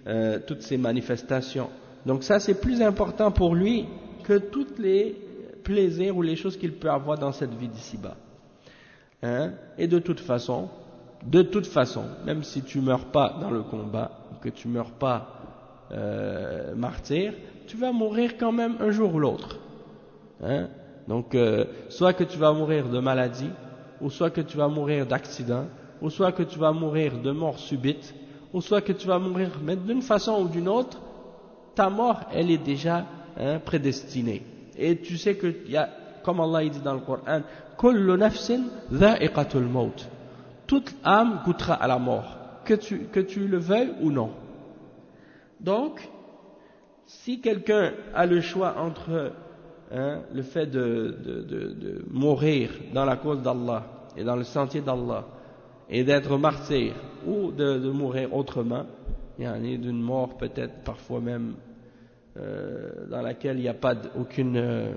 euh, toutes ces manifestations. Donc ça c'est plus important pour lui que tous les plaisirs ou les choses qu'il peut avoir dans cette vie d'ici-bas. Hein? Et de toute façon, de toute façon, même si tu meurs pas dans le combat, que tu meurs pas euh, martyr, tu vas mourir quand même un jour ou l'autre. Hein? Donc, euh, soit que tu vas mourir de maladie, ou soit que tu vas mourir d'accident, ou soit que tu vas mourir de mort subite, ou soit que tu vas mourir, mais d'une façon ou d'une autre, ta mort, elle est déjà hein, prédestinée. Et tu sais que, y a, comme Allah il dit dans le Coran, « Kullu nafsin dha'iqatul maut » toute âme goûtera à la mort, que tu, que tu le veuilles ou non. Donc, si quelqu'un a le choix entre hein, le fait de, de, de, de mourir dans la cause d'Allah et dans le sentier d'Allah, et d'être martyr, ou de, de mourir autrement, il y en a d'une mort peut-être parfois même euh, dans laquelle il n'y a pas d, aucune, euh,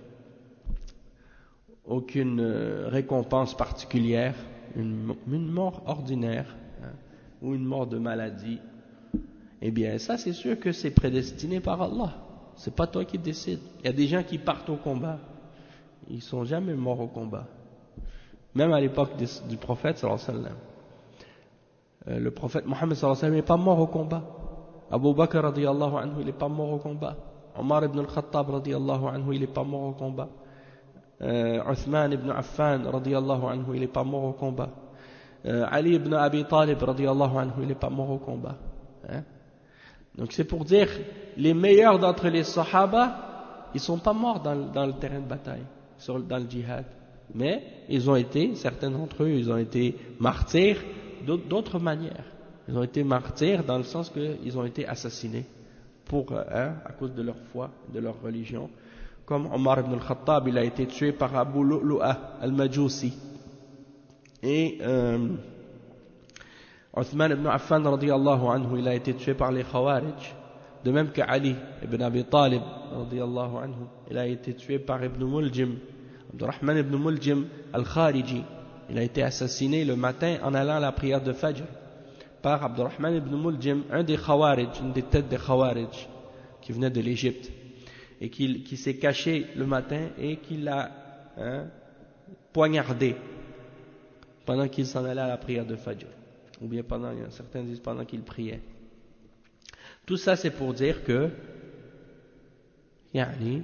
aucune euh, récompense particulière, une, une mort ordinaire, hein, ou une mort de maladie, eh bien ça c'est sûr que c'est prédestiné par Allah, c'est pas toi qui décides. Il y a des gens qui partent au combat, ils sont jamais morts au combat, même à l'époque du, du prophète sallallahu alayhi wa sallam. Euh, le prophète Mohammed sallallahu alayhi wa sallam n'est pas mort au combat. Abu Bakr radiyallahu anhu il n'est pas mort au combat. Omar ibn al-Khattab radiyallahu anhu il n'est pas mort au combat. Euh, Uthman ibn Affan radiyallahu anhu il n'est pas mort au combat. euh, Ali ibn Abi Talib radiyallahu anhu il n'est pas mort au combat. Hein? Donc c'est pour dire les meilleurs d'entre les sahaba ils ne sont pas morts dans, dans le terrain de bataille, sur, dans le djihad, mais ils ont été, certains d'entre eux ils ont été martyrs d'autres manières. Ils ont été martyrs dans le sens qu'ils ont été assassinés pour, hein, à cause de leur foi, de leur religion. Comme Omar ibn al-Khattab, il a été tué par Abu Lu'lu'a al-Majusi. Et euh, Uthman ibn Affan radiyallahu anhu, il a été tué par les Khawarij. De même que Ali ibn Abi Talib radiyallahu anhu, il a été tué par Ibn Muljim, Abdurrahman ibn Muljim al-Khariji. Il a été assassiné le matin en allant à la prière de Fajr par Abdurrahman ibn Muljim, un des Khawarij, une des têtes des Khawarij qui venait de l'Égypte et qui, qui s'est caché le matin et qui l'a hein, poignardé pendant qu'il s'en allait à la prière de Fajr, ou bien pendant, certains disent pendant qu'il priait. Tout ça c'est pour dire que yani,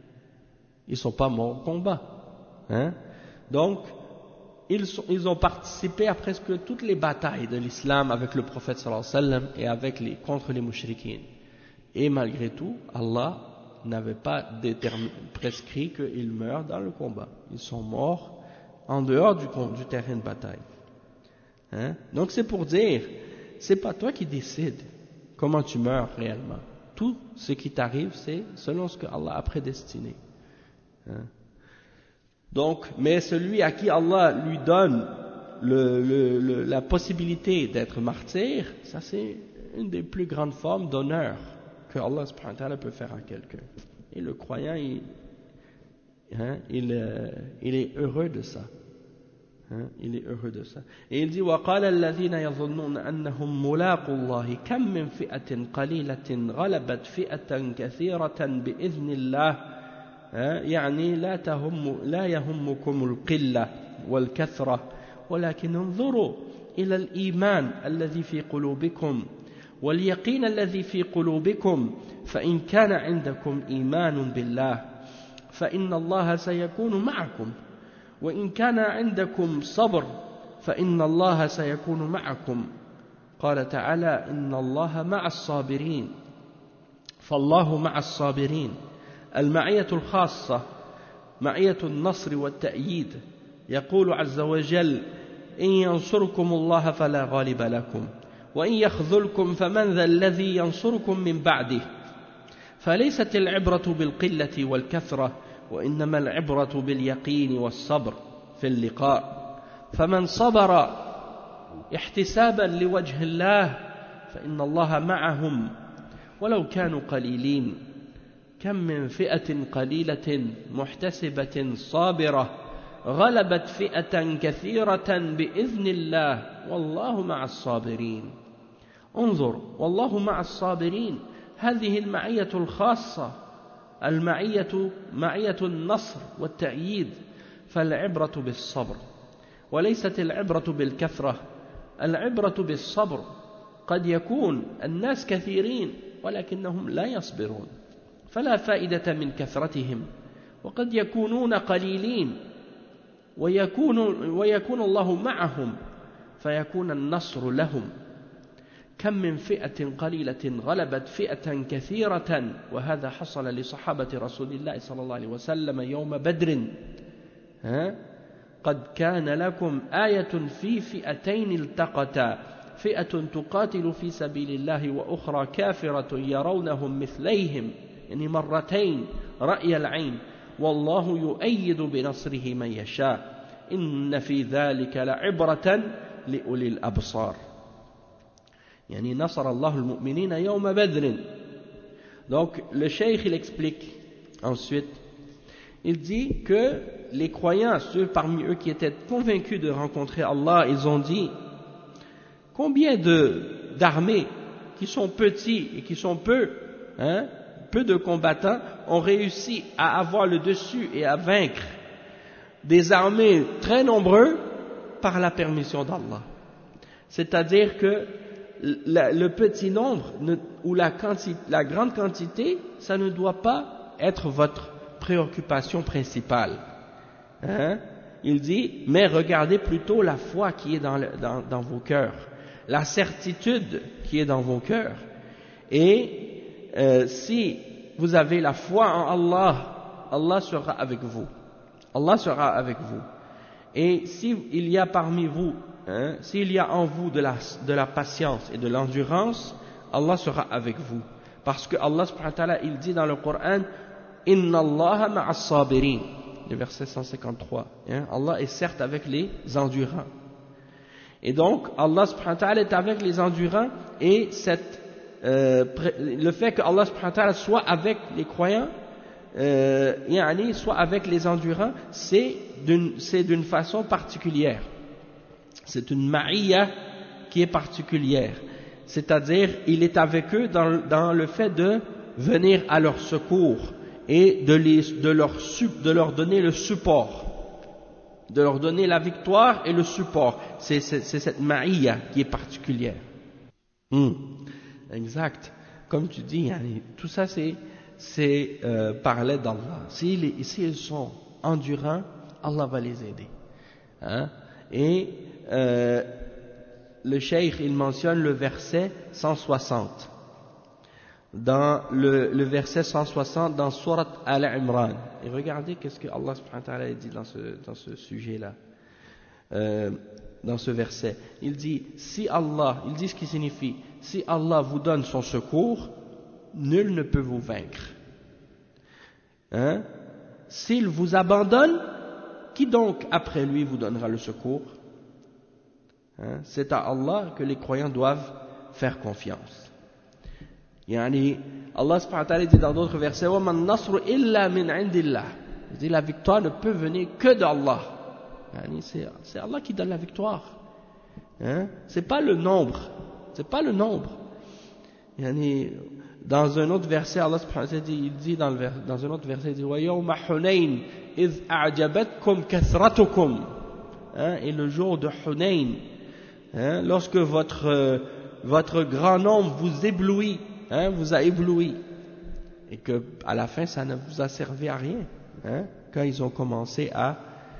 ils ne sont pas morts au combat. Hein? Donc Ils, sont, ils ont participé à presque toutes les batailles de l'islam avec le prophète sallallahu alayhi wa sallam et avec les, contre les mouchriquines. Et malgré tout, Allah n'avait pas prescrit qu'ils meurent dans le combat. Ils sont morts en dehors du, du terrain de bataille. Hein? Donc c'est pour dire, c'est pas toi qui décides comment tu meurs réellement. Tout ce qui t'arrive, c'est selon ce que Allah a prédestiné. Hein? Donc, mais celui à qui Allah lui donne le, le, le, la possibilité d'être martyr, ça c'est une des plus grandes formes d'honneur que Allah subhanahu wa ta'ala peut faire à quelqu'un. Et le croyant, il, hein, il, euh, il est heureux de ça. Hein, il est heureux de ça. Et il dit وَقَالَ الَّذِينَ يَظُنُّونَ أَنَّهُمْ مُلَاقُو اللَّهِ كَمْ مِنْ فِئَةٍ قَلِيلَةٍ غَلَبَتْ فِئَةً كَثِيرَةً بِإِذْنِ اللَّهِ يعني لا تهم لا يهمكم القلة والكثرة ولكن انظروا إلى الإيمان الذي في قلوبكم واليقين الذي في قلوبكم فإن كان عندكم إيمان بالله فإن الله سيكون معكم وإن كان عندكم صبر فإن الله سيكون معكم قال تعالى إن الله مع الصابرين فالله مع الصابرين. المعية الخاصة معية النصر والتأييد. يقول عز وجل إن ينصركم الله فلا غالب لكم وإن يخذلكم فمن ذا الذي ينصركم من بعده. فليست العبرة بالقلة والكثرة وإنما العبرة باليقين والصبر في اللقاء. فمن صبر احتسابا لوجه الله فإن الله معهم ولو كانوا قليلين. كم من فئة قليلة محتسبة صابرة غلبت فئة كثيرة بإذن الله والله مع الصابرين. انظر والله مع الصابرين هذه المعية الخاصة المعية معية النصر والتأييد فالعبرة بالصبر وليست العبرة بالكثرة العبرة بالصبر قد يكون الناس كثيرين ولكنهم لا يصبرون فلا فائدة من كثرتهم وقد يكونون قليلين ويكون, ويكون الله معهم فيكون النصر لهم كم من فئة قليلة غلبت فئة كثيرة وهذا حصل لصحابة رسول الله صلى الله عليه وسلم يوم بدر ها؟ قد كان لكم آية في فئتين التقتا فئة تقاتل في سبيل الله وأخرى كافرة يرونهم مثليهم يعني مرتين رأي العين والله يؤيد بنصره من يشاء إن في ذلك لعبرة لأولي الأبصار يعني نصر الله المؤمنين يوم بدر. Donc le cheikh il explique ensuite, il dit que les croyants, ceux parmi eux qui étaient convaincus de rencontrer Allah, ils ont dit combien de d'armées qui sont petits et qui sont peu, hein, peu de combattants ont réussi à avoir le dessus et à vaincre des armées très nombreuses par la permission d'Allah. C'est-à-dire que le, le petit nombre ne, ou la, quanti, la grande quantité, ça ne doit pas être votre préoccupation principale. Hein? Il dit, mais regardez plutôt la foi qui est dans, le, dans, dans vos cœurs, la certitude qui est dans vos cœurs. Et euh, si vous avez la foi en Allah, Allah sera avec vous. Allah sera avec vous. Et s'il y a parmi vous, hein, s'il y a en vous de la, de la patience et de l'endurance, Allah sera avec vous. Parce que Allah subhanahu wa ta'ala, il dit dans le Coran, Inna Allah ma'as sabirin, le verset cent cinquante-trois. Hein, Allah est certes avec les endurants. Et donc, Allah subhanahu wa ta'ala est avec les endurants et cette, euh, le fait que Allah subhanahu wa ta'ala soit avec les croyants, euh, yani, soit avec les endurants, c'est d'une, c'est d'une façon particulière. C'est une ma'iyya qui est particulière. C'est-à-dire, il est avec eux dans, dans le fait de venir à leur secours et de, les, de, leur, de leur donner le support, de leur donner la victoire et le support. C'est, c'est, c'est cette ma'iyya qui est particulière. Hmm. Exact. Comme tu dis, yani, tout ça c'est, c'est euh, par l'aide d'Allah. S'ils, s'ils sont endurants, Allah va les aider. Hein? Et euh, le cheikh il mentionne le verset cent soixante. Dans le, le verset cent soixante dans Surat Al-Imran. Et regardez qu'est-ce que Allah subhanahu wa ta'ala dit dans ce, dans ce sujet-là. Euh, dans ce verset. Il dit, si Allah, il dit ce qui signifie, si Allah vous donne son secours, nul ne peut vous vaincre. Hein? S'il vous abandonne, qui donc après lui vous donnera le secours? Hein? C'est à Allah que les croyants doivent faire confiance. Yani, Allah subhanahu wa ta'ala dit dans d'autres versets, وَمَا النَّصْرُ إِلَّا مِنْ عِنْدِ اللَّهِ. Il dit la victoire ne peut venir que d'Allah. Yani, c'est, c'est Allah qui donne la victoire. Hein? C'est pas le nombre. C'est pas le nombre. Yani, dans un autre verset, Allah subhanahu wa ta'ala dit, il dit dans, le, dans un autre verset, il dit وَيَوْمَ حُنَيْنٍ إِذْ أَعْجَبَتْكُمْ كَثْرَتُكُمْ. Hein? Et le jour de Hunayn, hein? Lorsque votre, euh, votre grand nombre vous éblouit, hein? Vous a ébloui, et que à la fin ça ne vous a servi à rien, hein? Quand ils ont commencé à,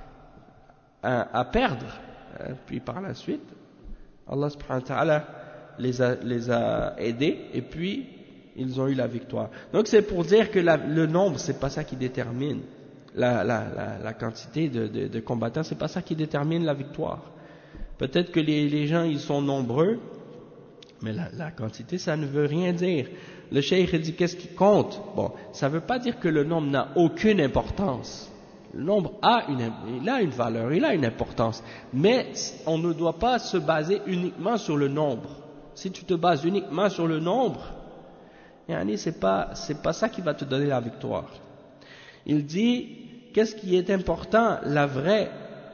à, à perdre, hein? Puis par la suite, Allah subhanahu wa ta'ala les a, les a aidés, et puis ils ont eu la victoire. Donc c'est pour dire que la, le nombre, c'est pas ça qui détermine la, la, la, la quantité de, de, de combattants, c'est pas ça qui détermine la victoire. Peut-être que les, les gens ils sont nombreux, mais la, la quantité ça ne veut rien dire. Le cheikh dit qu'est-ce qui compte? Bon, ça veut pas dire que le nombre n'a aucune importance. Le nombre a une, il a une valeur, il a une importance, mais on ne doit pas se baser uniquement sur le nombre. Si tu te bases uniquement sur le nombre, yani c'est pas, c'est pas ça qui va te donner la victoire. Il dit, qu'est-ce qui est important? La vraie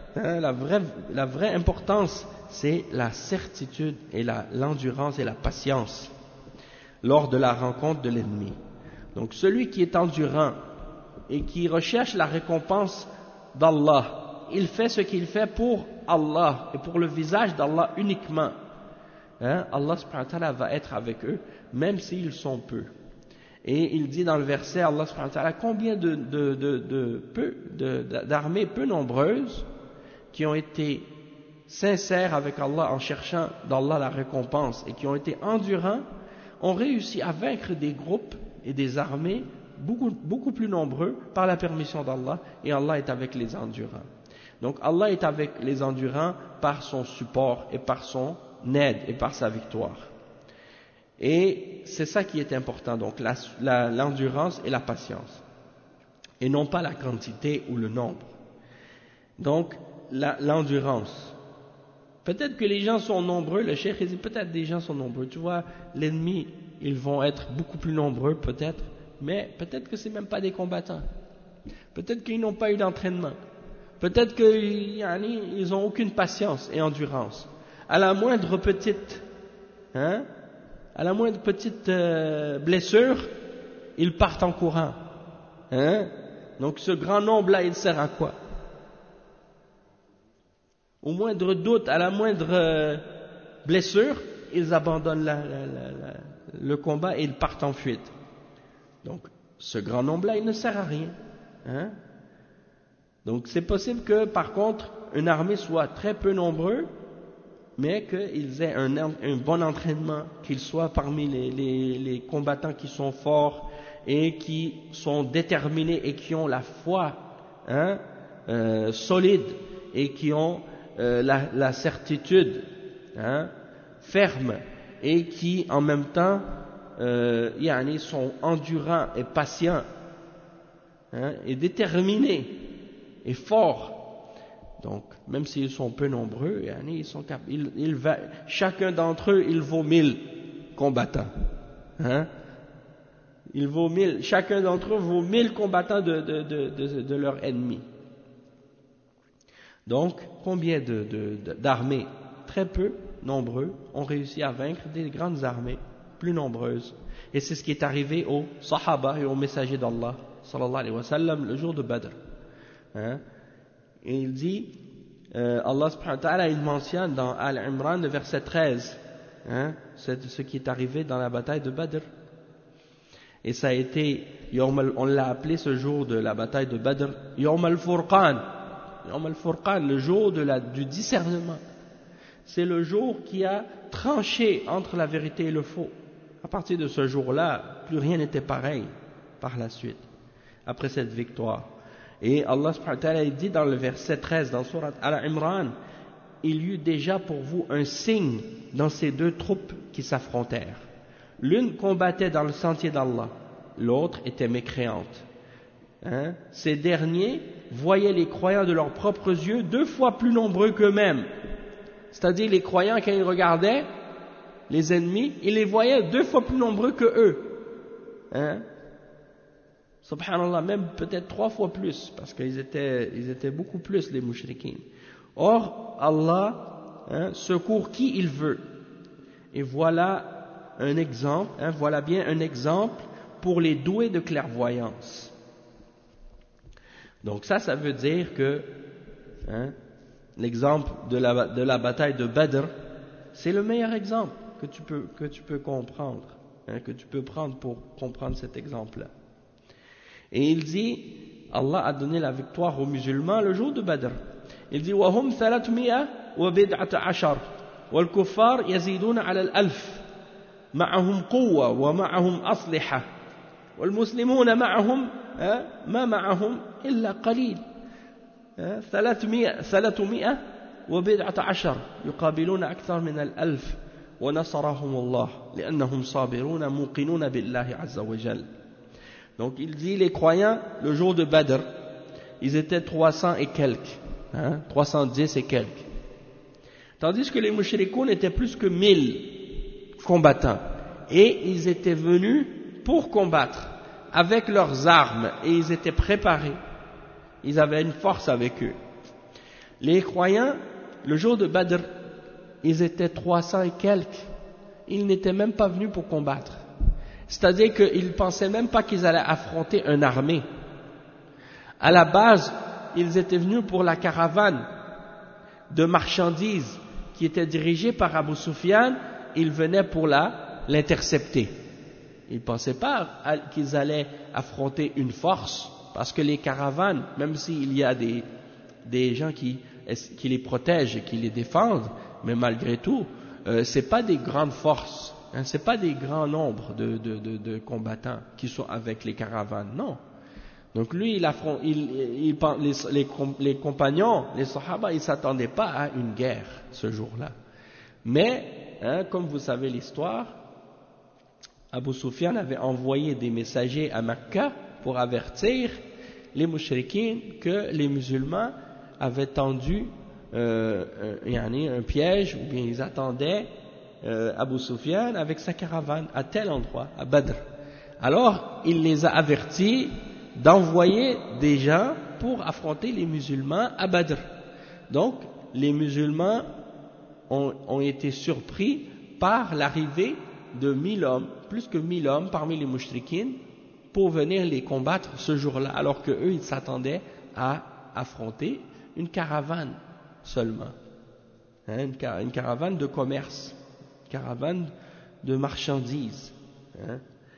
hein, la, vraie, la vraie importance, c'est la certitude et la, l'endurance et la patience lors de la rencontre de l'ennemi. Donc celui qui est endurant et qui recherche la récompense d'Allah, il fait ce qu'il fait pour Allah et pour le visage d'Allah uniquement. Hein, Allah subhanahu wa ta'ala va être avec eux, même s'ils sont peu. Et il dit dans le verset, Allah subhanahu wa ta'ala, combien de, de, de, de peu, de, d'armées peu nombreuses qui ont été sincères avec Allah en cherchant d'Allah la récompense et qui ont été endurants, ont réussi à vaincre des groupes et des armées beaucoup, beaucoup plus nombreux par la permission d'Allah, et Allah est avec les endurants. Donc Allah est avec les endurants par son support et par son aide et par sa victoire. Et c'est ça qui est important, donc la, la, l'endurance et la patience, et non pas la quantité ou le nombre. Donc la, l'endurance. Peut-être que les gens sont nombreux, le cheikh dit peut-être des gens sont nombreux, tu vois, l'ennemi, ils vont être beaucoup plus nombreux peut-être, mais peut-être que c'est même pas des combattants, peut-être qu'ils n'ont pas eu d'entraînement, peut-être qu'ils n'ont aucune patience et endurance. À la moindre petite, hein, à la moindre petite euh, blessure, ils partent en courant. Hein? Donc ce grand nombre-là, il sert à quoi? Au moindre doute, à la moindre euh, blessure, ils abandonnent la, la, la, la, le combat et ils partent en fuite. Donc ce grand nombre-là, il ne sert à rien. Hein? Donc c'est possible que, par contre, une armée soit très peu nombreuse, mais qu'ils aient un, un bon entraînement, qu'ils soient parmi les, les, les combattants qui sont forts et qui sont déterminés et qui ont la foi hein, euh, solide et qui ont euh, la, la certitude hein, ferme et qui en même temps euh, yani, sont endurants et patients hein, et déterminés et forts. Donc, même s'ils sont peu nombreux, ils sont cap- ils, ils va- chacun d'entre eux, il vaut mille combattants. Hein? Il vaut mille, chacun d'entre eux vaut mille combattants de, de, de, de, de leur ennemi. Donc, combien de, de, d'armées? Très peu, nombreux, ont réussi à vaincre des grandes armées, plus nombreuses. Et c'est ce qui est arrivé aux Sahaba et aux messagers d'Allah, sallallahu alayhi wa sallam, le jour de Badr. Hein? Et il dit, euh, Allah subhanahu wa ta'ala, il mentionne dans Al-Imran, le verset treize, hein, c'est ce qui est arrivé dans la bataille de Badr. Et ça a été, on l'a appelé ce jour de la bataille de Badr, Yawm al-Furqan. Yawm al-Furqan, le jour de la, du discernement. C'est le jour qui a tranché entre la vérité et le faux. À partir de ce jour-là, plus rien n'était pareil par la suite, après cette victoire. Et Allah subhanahu wa ta'ala dit dans le verset treize, dans Surat Al-Imran, il y eut déjà pour vous un signe dans ces deux troupes qui s'affrontèrent. L'une combattait dans le sentier d'Allah, l'autre était mécréante. Hein? Ces derniers voyaient les croyants de leurs propres yeux deux fois plus nombreux qu'eux-mêmes. C'est-à-dire les croyants, quand ils regardaient les ennemis, ils les voyaient deux fois plus nombreux que eux. Hein? Subhanallah, même peut-être trois fois plus, parce qu'ils étaient, ils étaient beaucoup plus les mouchriquins. Or, Allah hein, secourt qui il veut. Et voilà un exemple, hein, voilà bien un exemple pour les doués de clairvoyance. Donc ça, ça veut dire que hein, l'exemple de la, de la bataille de Badr, c'est le meilleur exemple que tu peux, que tu peux comprendre, hein, que tu peux prendre pour comprendre cet exemple-là. Et il dit, Allah a donné la victoire aux musulmans le jour de Badr. Il dit, وَهُمْ ثَلَثْمِائَةٌ وَبِضْعَةَ عَشَرٍ وَالْكُفَّارِ يَزِيدُونَ عَلَى الْأَلْفِ مَعَهُمْ قُوَّةٌ وَمَعَهُمْ أَصْلِحَةٌ وَالْمُسْلِمُونَ مَعَهُمْ مَا مَعَهُمْ إِلَّا قَلِيلٌ ثَلَثْمِائَةٌ وَبِضْعَةَ عَشَرٍ يُقَابِلُونَ أَكْثَرَ مِنَ الْأَلْفِ وَنَصَرَهُمُ اللَّهُ لِأَنَّهُمْ صَابِرُونَ مُوقِنُونَ بِاللَّهِ عَزَّ وَجَلَّ. Donc il dit, les croyants, le jour de Badr, ils étaient trois cents et quelques, hein, trois cent dix et quelques. Tandis que les mouchrikoun étaient plus que mille combattants. Et ils étaient venus pour combattre, avec leurs armes, et ils étaient préparés. Ils avaient une force avec eux. Les croyants, le jour de Badr, ils étaient trois cents et quelques. Ils n'étaient même pas venus pour combattre. C'est-à-dire qu'ils ne pensaient même pas qu'ils allaient affronter une armée. À la base, ils étaient venus pour la caravane de marchandises qui était dirigée par Abu Sufyan. Ils venaient pour la, l'intercepter. Ils ne pensaient pas qu'ils allaient affronter une force, parce que les caravanes, même s'il y a des, des gens qui, qui les protègent et qui les défendent, mais malgré tout, euh, ce n'est pas des grandes forces, hein, ce n'est pas des grands nombres de, de, de, de combattants qui sont avec les caravanes, non. Donc lui, il affronte, il, il, il, les, les, les compagnons, les sahaba, ils ne s'attendaient pas à une guerre ce jour-là. Mais, hein, comme vous savez l'histoire, Abu Sufyan avait envoyé des messagers à Mecca pour avertir les mouchriquins que les musulmans avaient tendu euh, un, un piège, ou bien ils attendaient euh, Abu Sufyan avec sa caravane à tel endroit, à Badr. Alors, il les a avertis d'envoyer des gens pour affronter les musulmans à Badr. Donc, les musulmans ont, ont été surpris par l'arrivée de mille hommes, plus que mille hommes parmi les mouchriquines, pour venir les combattre ce jour-là, alors qu'eux, ils s'attendaient à affronter une caravane seulement. Hein, une, car une caravane de commerce, une caravane de marchandises. Hein.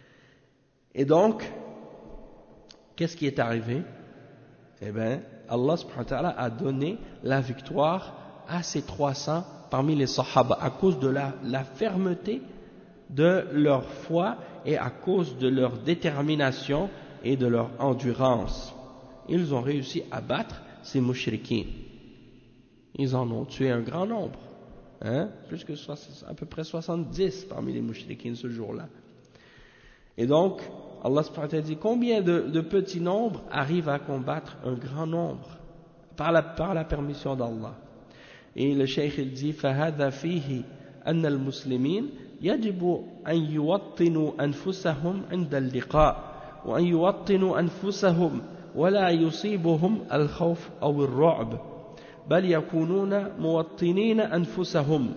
Et donc, qu'est-ce qui est arrivé? Eh bien, Allah subhanahu wa ta'ala a donné la victoire à ces trois cents parmi les sahaba à cause de la, la fermeté de leur foi et à cause de leur détermination et de leur endurance. Ils ont réussi à battre ces mouchriquins. Ils en ont tué un grand nombre, hein? Plus que à peu près soixante-dix parmi les mouchriquins ce jour-là. Et donc, Allah subhanahu wa ta'ala dit combien de, de petits nombres arrivent à combattre un grand nombre par la, par la permission d'Allah. Et le cheikh il dit فَهَذَا فِيهِ أَنَّ الْمُسْلِمِينَ يجب أن يوطنوا أنفسهم عند اللقاء وأن يوطنوا أنفسهم ولا يصيبهم الخوف أو الرعب بل يكونون موطنين أنفسهم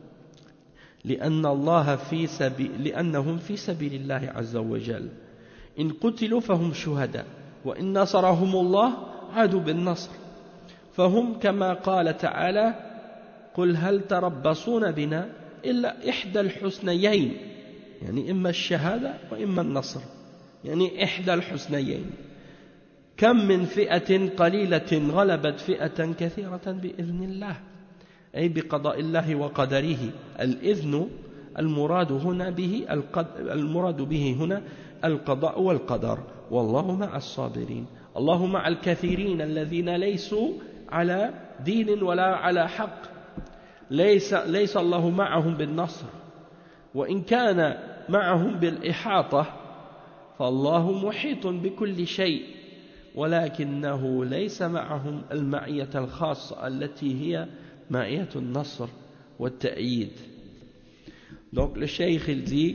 لأن الله في سبيل لأنهم في سبيل الله عز وجل إن قتلوا فهم شهداء وإن نصرهم الله عادوا بالنصر فهم كما قال تعالى قل هل تربصون بنا إلا إحدى الحسنيين يعني إما الشهادة وإما النصر يعني إحدى الحسنيين كم من فئة قليلة غلبت فئة كثيرة بإذن الله أي بقضاء الله وقدره الإذن المراد هنا به المراد به هنا القضاء والقدر والله مع الصابرين الله مع الكثيرين الذين ليسوا على دين ولا على حق ليس ليس الله معهم بالنصر وإن كان معهم بالإحاطة فالله محيط بكل شيء ولكنه ليس معهم المعية الخاصة التي هي معية النصر والتأييد. Donc le cheikh il dit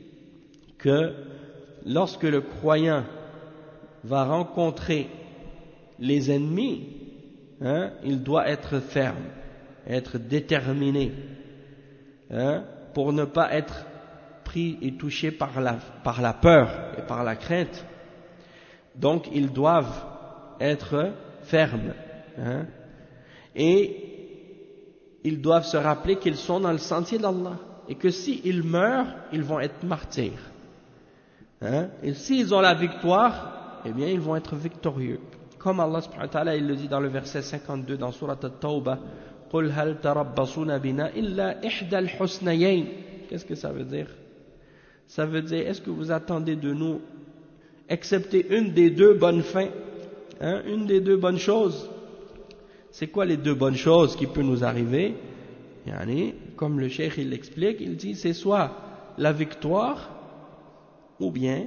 que lorsque le croyant va rencontrer les ennemis, hein, il doit être ferme, être déterminé, hein, pour ne pas être pris et touché par la, par la peur et par la crainte. Donc ils doivent être fermes, hein, et ils doivent se rappeler qu'ils sont dans le sentier d'Allah et que s'ils meurent, ils vont être martyrs. Hein? Et s'ils ont la victoire, eh bien ils vont être victorieux. Comme Allah subhanahu wa ta'ala il le dit dans le verset cinquante-deux dans Surat At-Tawbah, قُلْ هَلْ تَرَبَّصُونَ بِنَا إِلَّا إِحْدَى الْحُسْنَيَيْنِ. Qu'est-ce que ça veut dire? Ça veut dire, est-ce que vous attendez de nous, excepté une des deux bonnes fins, hein? Une des deux bonnes choses? C'est quoi les deux bonnes choses qui peuvent nous arriver? Yani, comme le cheikh il l'explique, il dit c'est soit la victoire ou bien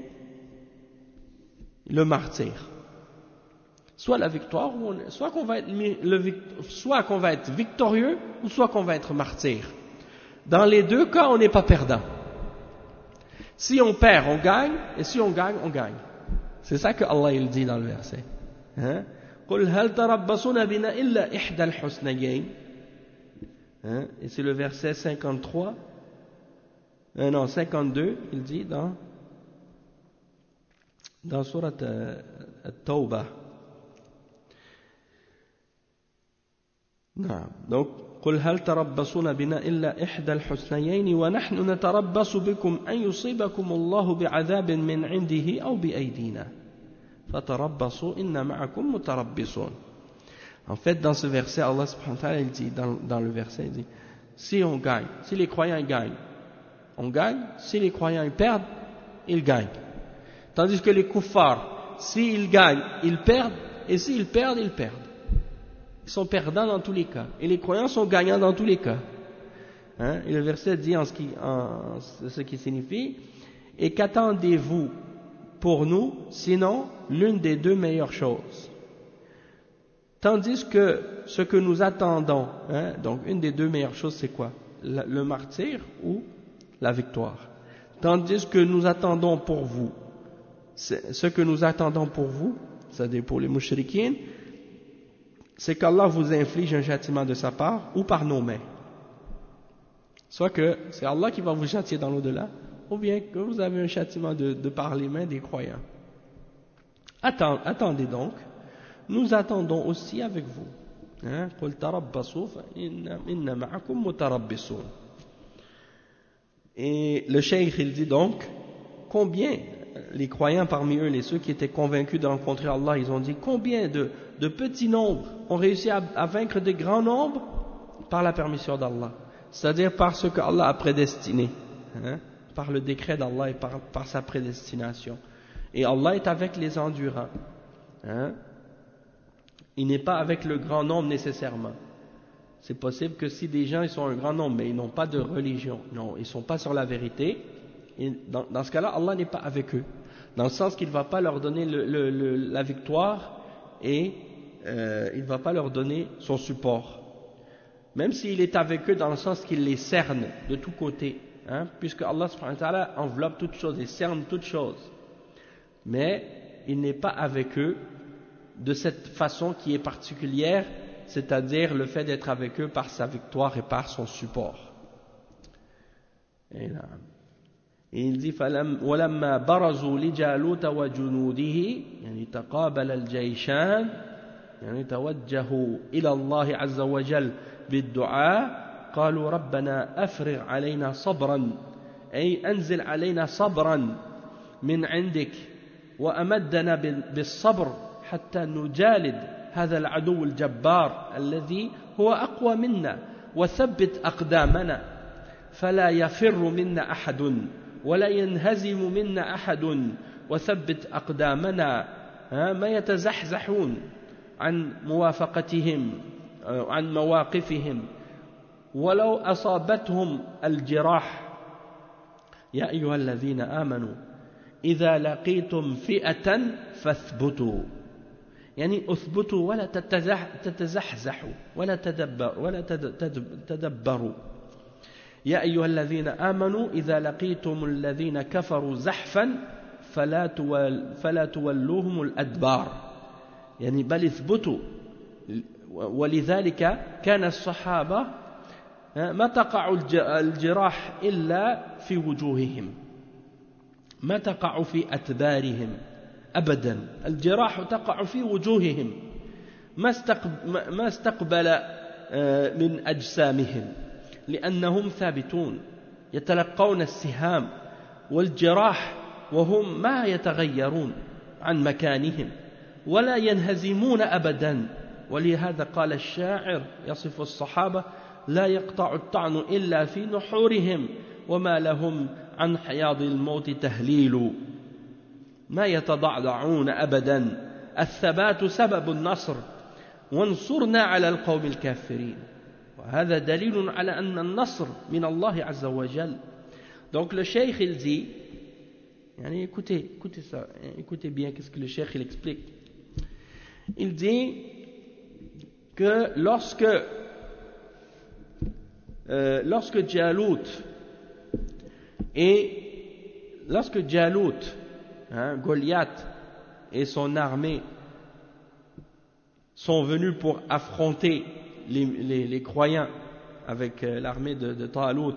le martyr. Soit la victoire, ou on, soit qu'on va être le, soit qu'on va être victorieux ou soit qu'on va être martyr. Dans les deux cas, on n'est pas perdant. Si on perd, on gagne, et si on gagne, on gagne. C'est ça que Allah il dit dans le verset. Hein? قل هل تربصون بنا إلا إحدى الحسنيين. Hein? Et c'est le verset cinquante-trois, euh, non cinquante-deux, il dit dans dans Surat At-Tawbah. نعم. Donc قل هل تربصون بنا إلا إحدى الحسنيين ونحن نتربص بكم أن يصيبكم الله بعذاب من عنده أو بأيدينا فتربصوا إن معكم متربصون. En fait, dans ce verset, Allah subhanahu wa ta'ala, il dit, dans, dans le verset, il dit, si on gagne, si les croyants gagnent, on gagne, si les croyants ils perdent, ils gagnent. Tandis que les kuffars, s'ils gagnent, ils perdent, et s'ils perdent, ils perdent. Ils sont perdants dans tous les cas. Et les croyants sont gagnants dans tous les cas. Hein? Et le verset dit en ce qui, en ce qui signifie, et qu'attendez-vous pour nous, sinon l'une des deux meilleures choses. Tandis que ce que nous attendons, hein, donc une des deux meilleures choses, c'est quoi? Le, le martyre ou la victoire. Tandis que nous attendons pour vous, ce que nous attendons pour vous, c'est-à-dire pour les mouchriquines, c'est qu'Allah vous inflige un châtiment de sa part ou par nos mains. Soit que c'est Allah qui va vous châtier dans l'au-delà, ou bien que vous avez un châtiment de, de par les mains des croyants. Attends, attendez donc. Nous attendons aussi avec vous. Hein? Et le cheikh il dit donc, combien les croyants parmi eux, les ceux qui étaient convaincus de rencontrer Allah, ils ont dit combien de, de petits nombres ont réussi à, à vaincre de grands nombres par la permission d'Allah, c'est-à-dire par ce qu'Allah a prédestiné, hein? Par le décret d'Allah et par, par sa prédestination. Et Allah est avec les endurants. Hein? Il n'est pas avec le grand nombre nécessairement. C'est possible que si des gens ils sont un grand nombre, mais ils n'ont pas de religion, non, ils ne sont pas sur la vérité, et dans, dans ce cas-là, Allah n'est pas avec eux. Dans le sens qu'il ne va pas leur donner le, le, le, la victoire et euh, il ne va pas leur donner son support. Même s'il est avec eux dans le sens qu'il les cerne de tous côtés, hein, puisque Allah subhanahu wa ta'ala enveloppe toutes choses et cerne toutes choses. Mais il n'est pas avec eux de cette façon qui est particulière, c'est-à-dire le fait d'être avec eux par sa victoire et par son support. Et là, et il dit وَلَمَّا بَرَزُوا لِجَالُوتَ وَجُنُودِهِ يعني تقابل الجيشان يعني توجهوا إلى الله عز وجل بالدعاء قالوا ربنا أفرغ علينا صبرا أي أنزل علينا صبرا من عندك وأمدنا بالصبر حتى نجالد هذا العدو الجبار الذي هو أقوى منا وثبت أقدامنا فلا يفر منا أحد ولا ينهزم منا أحد وثبت أقدامنا ما يتزحزحون عن موافقتهم عن مواقفهم ولو أصابتهم الجراح يا أيها الذين آمنوا إذا لقيتم فئة فاثبتوا يعني اثبتوا ولا تتزحزحوا ولا تدبر ولا تدبروا يا أيها الذين آمنوا إذا لقيتم الذين كفروا زحفا فلا تول فلا تولوهم الأدبار يعني بل اثبتوا ولذلك كان الصحابة ما تقع الجراح إلا في وجوههم ما تقع في أدبارهم أبدا الجراح تقع في وجوههم ما استقبل من أجسامهم لأنهم ثابتون يتلقون السهام والجراح وهم ما يتغيرون عن مكانهم ولا ينهزمون أبدا ولهذا قال الشاعر يصف الصحابة لا يقطع الطعن إلا في نحورهم وما لهم عن حياض الموت تهليل ما يتضعضعون أبدا الثبات سبب النصر وانصرنا على القوم الكافرين وهذا دليل على أن النصر من الله عز وجل. Donc le cheikh il dit, écoutez, écoutez ça, écoutez bien qu'est-ce que le cheikh il explique. Il dit que lorsque euh, lorsque Jalut et lorsque Jalut, hein, Goliath et son armée sont venus pour affronter les, les, les croyants avec euh, l'armée de, de Talut.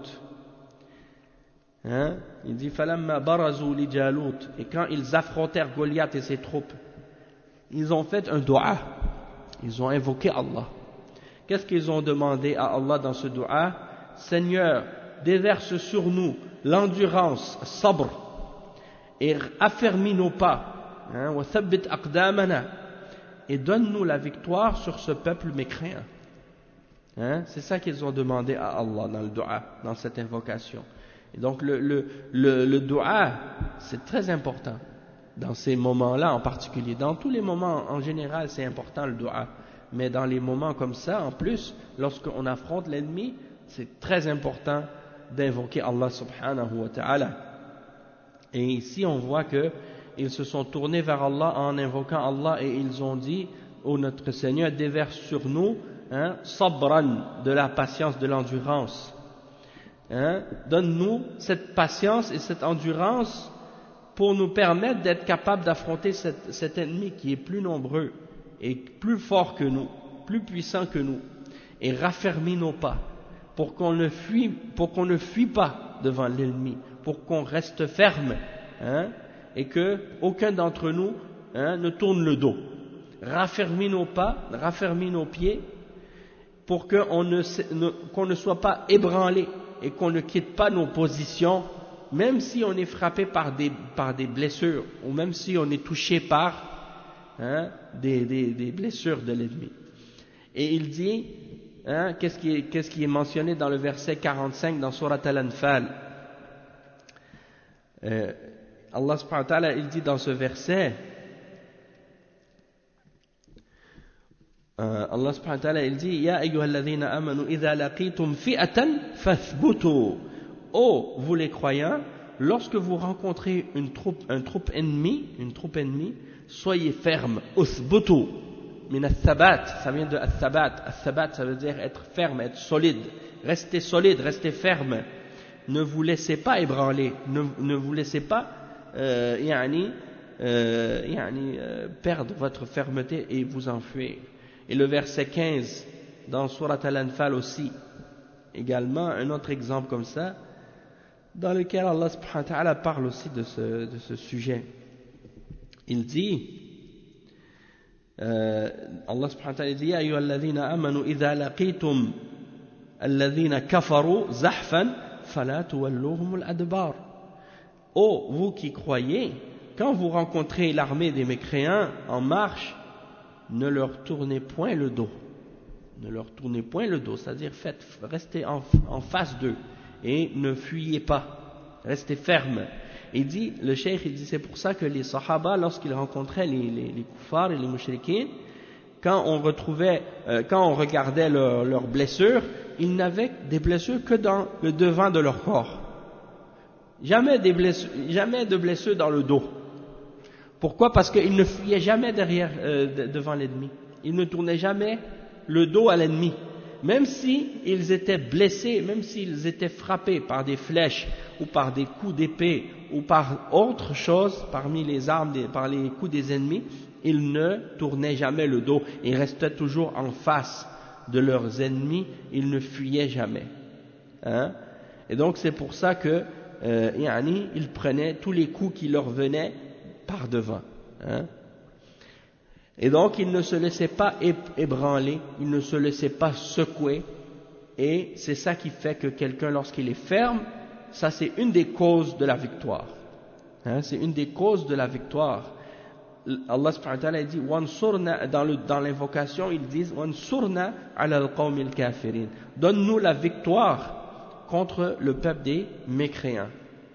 Hein? Il dit falamma barazu li Jalut, et quand ils affrontèrent Goliath et ses troupes, ils ont fait un dua, ils ont invoqué Allah. Qu'est-ce qu'ils ont demandé à Allah dans ce dua? Seigneur, déverse sur nous l'endurance, sabr, et affermis nos pas, hein, wa thabbit aqdamana, et donne-nous la victoire sur ce peuple mécréant. Hein? C'est ça qu'ils ont demandé à Allah dans le dua, dans cette invocation. Et donc le, le, le, le dua, c'est très important dans ces moments-là en particulier. Dans tous les moments en général, c'est important le dua, mais dans les moments comme ça, en plus, lorsqu'on affronte l'ennemi, c'est très important d'invoquer Allah subhanahu wa ta'ala. Et ici on voit que ils se sont tournés vers Allah en invoquant Allah et ils ont dit: ô notre Seigneur, déverse sur nous, hein, sabran, de la patience, de l'endurance. Hein, donne-nous cette patience et cette endurance pour nous permettre d'être capables d'affronter cet, cet ennemi qui est plus nombreux et plus fort que nous, plus puissant que nous, et raffermis nos pas pour qu'on ne fuit, pour qu'on ne fuit pas devant l'ennemi, pour qu'on reste ferme, hein, et que aucun d'entre nous, hein, ne tourne le dos. Raffermis nos pas, raffermis nos pieds, pour qu'on ne, ne, qu'on ne soit pas ébranlé et qu'on ne quitte pas nos positions, même si on est frappé par des, par des blessures, ou même si on est touché par, hein, des, des, des blessures de l'ennemi. Et il dit, hein, qu'est-ce qui est, qu'est-ce qui est mentionné dans le verset quarante-cinq dans Surat Al-Anfal. euh, Allah subhanahu wa ta'ala, il dit dans ce verset, euh, Allah subhanahu wa ta'ala, il dit: Ya ayyuhalladhina amanu idha laqitum fi'atan fathbutu. Oh, vous les croyants, lorsque vous rencontrez une troupe, un troupe ennemi, une troupe ennemie, soyez fermes. Uthbutu min al-thabat, ça vient de al-thabat. Al-thabat, ça veut dire être ferme, être solide. Restez solide, restez ferme. Ne vous laissez pas ébranler, ne, ne vous laissez pas euh, yani, euh, yani, euh, perdre votre fermeté et vous enfuir. Et le verset quinze dans Surat Al-Anfal aussi, également un autre exemple comme ça, dans lequel Allah subhanahu wa ta'ala parle aussi de ce, de ce sujet. Il dit, euh, Allah subhanahu wa ta'ala dit: Ya ayyuhalladhina amanu idha laqitum alladhina kafaru zahfan fala tuwalluhum al-adbar. Oh, vous qui croyez, quand vous rencontrez l'armée des mécréants en marche, ne leur tournez point le dos. Ne leur tournez point le dos, c'est-à-dire faites, restez en, en face d'eux et ne fuyez pas, restez fermes. Il dit, le cheikh, il dit, c'est pour ça que les sahaba, lorsqu'ils rencontraient les, les, les kuffars et les mushrikines, quand on retrouvait, euh, quand on regardait leurs leur blessures, ils n'avaient des blessures que dans le devant de leur corps. Jamais, des blessures, jamais de blessures dans le dos. Pourquoi? Parce qu'ils ne fuyaient jamais derrière, euh, devant l'ennemi. Ils ne tournaient jamais le dos à l'ennemi. Même s'ils étaient blessés, même s'ils étaient frappés par des flèches ou par des coups d'épée ou par autre chose, parmi les armes, des, par les coups des ennemis, ils ne tournaient jamais le dos. Ils restaient toujours en face de leurs ennemis. Ils ne fuyaient jamais. Hein? Et donc c'est pour ça que euh, yani, ils prenaient tous les coups qui leur venaient par devant. Hein? Et donc ils ne se laissaient pas ébranler, ils ne se laissaient pas secouer, et c'est ça qui fait que quelqu'un, lorsqu'il est ferme, ça c'est une des causes de la victoire. Hein? C'est une des causes de la victoire. Allah subhanahu wa ta'ala dit Wansurna, dans, le, dans l'invocation ils disent Wansurna ala al-qawmi al-kafirin, donne-nous la victoire contre le peuple des mécréants.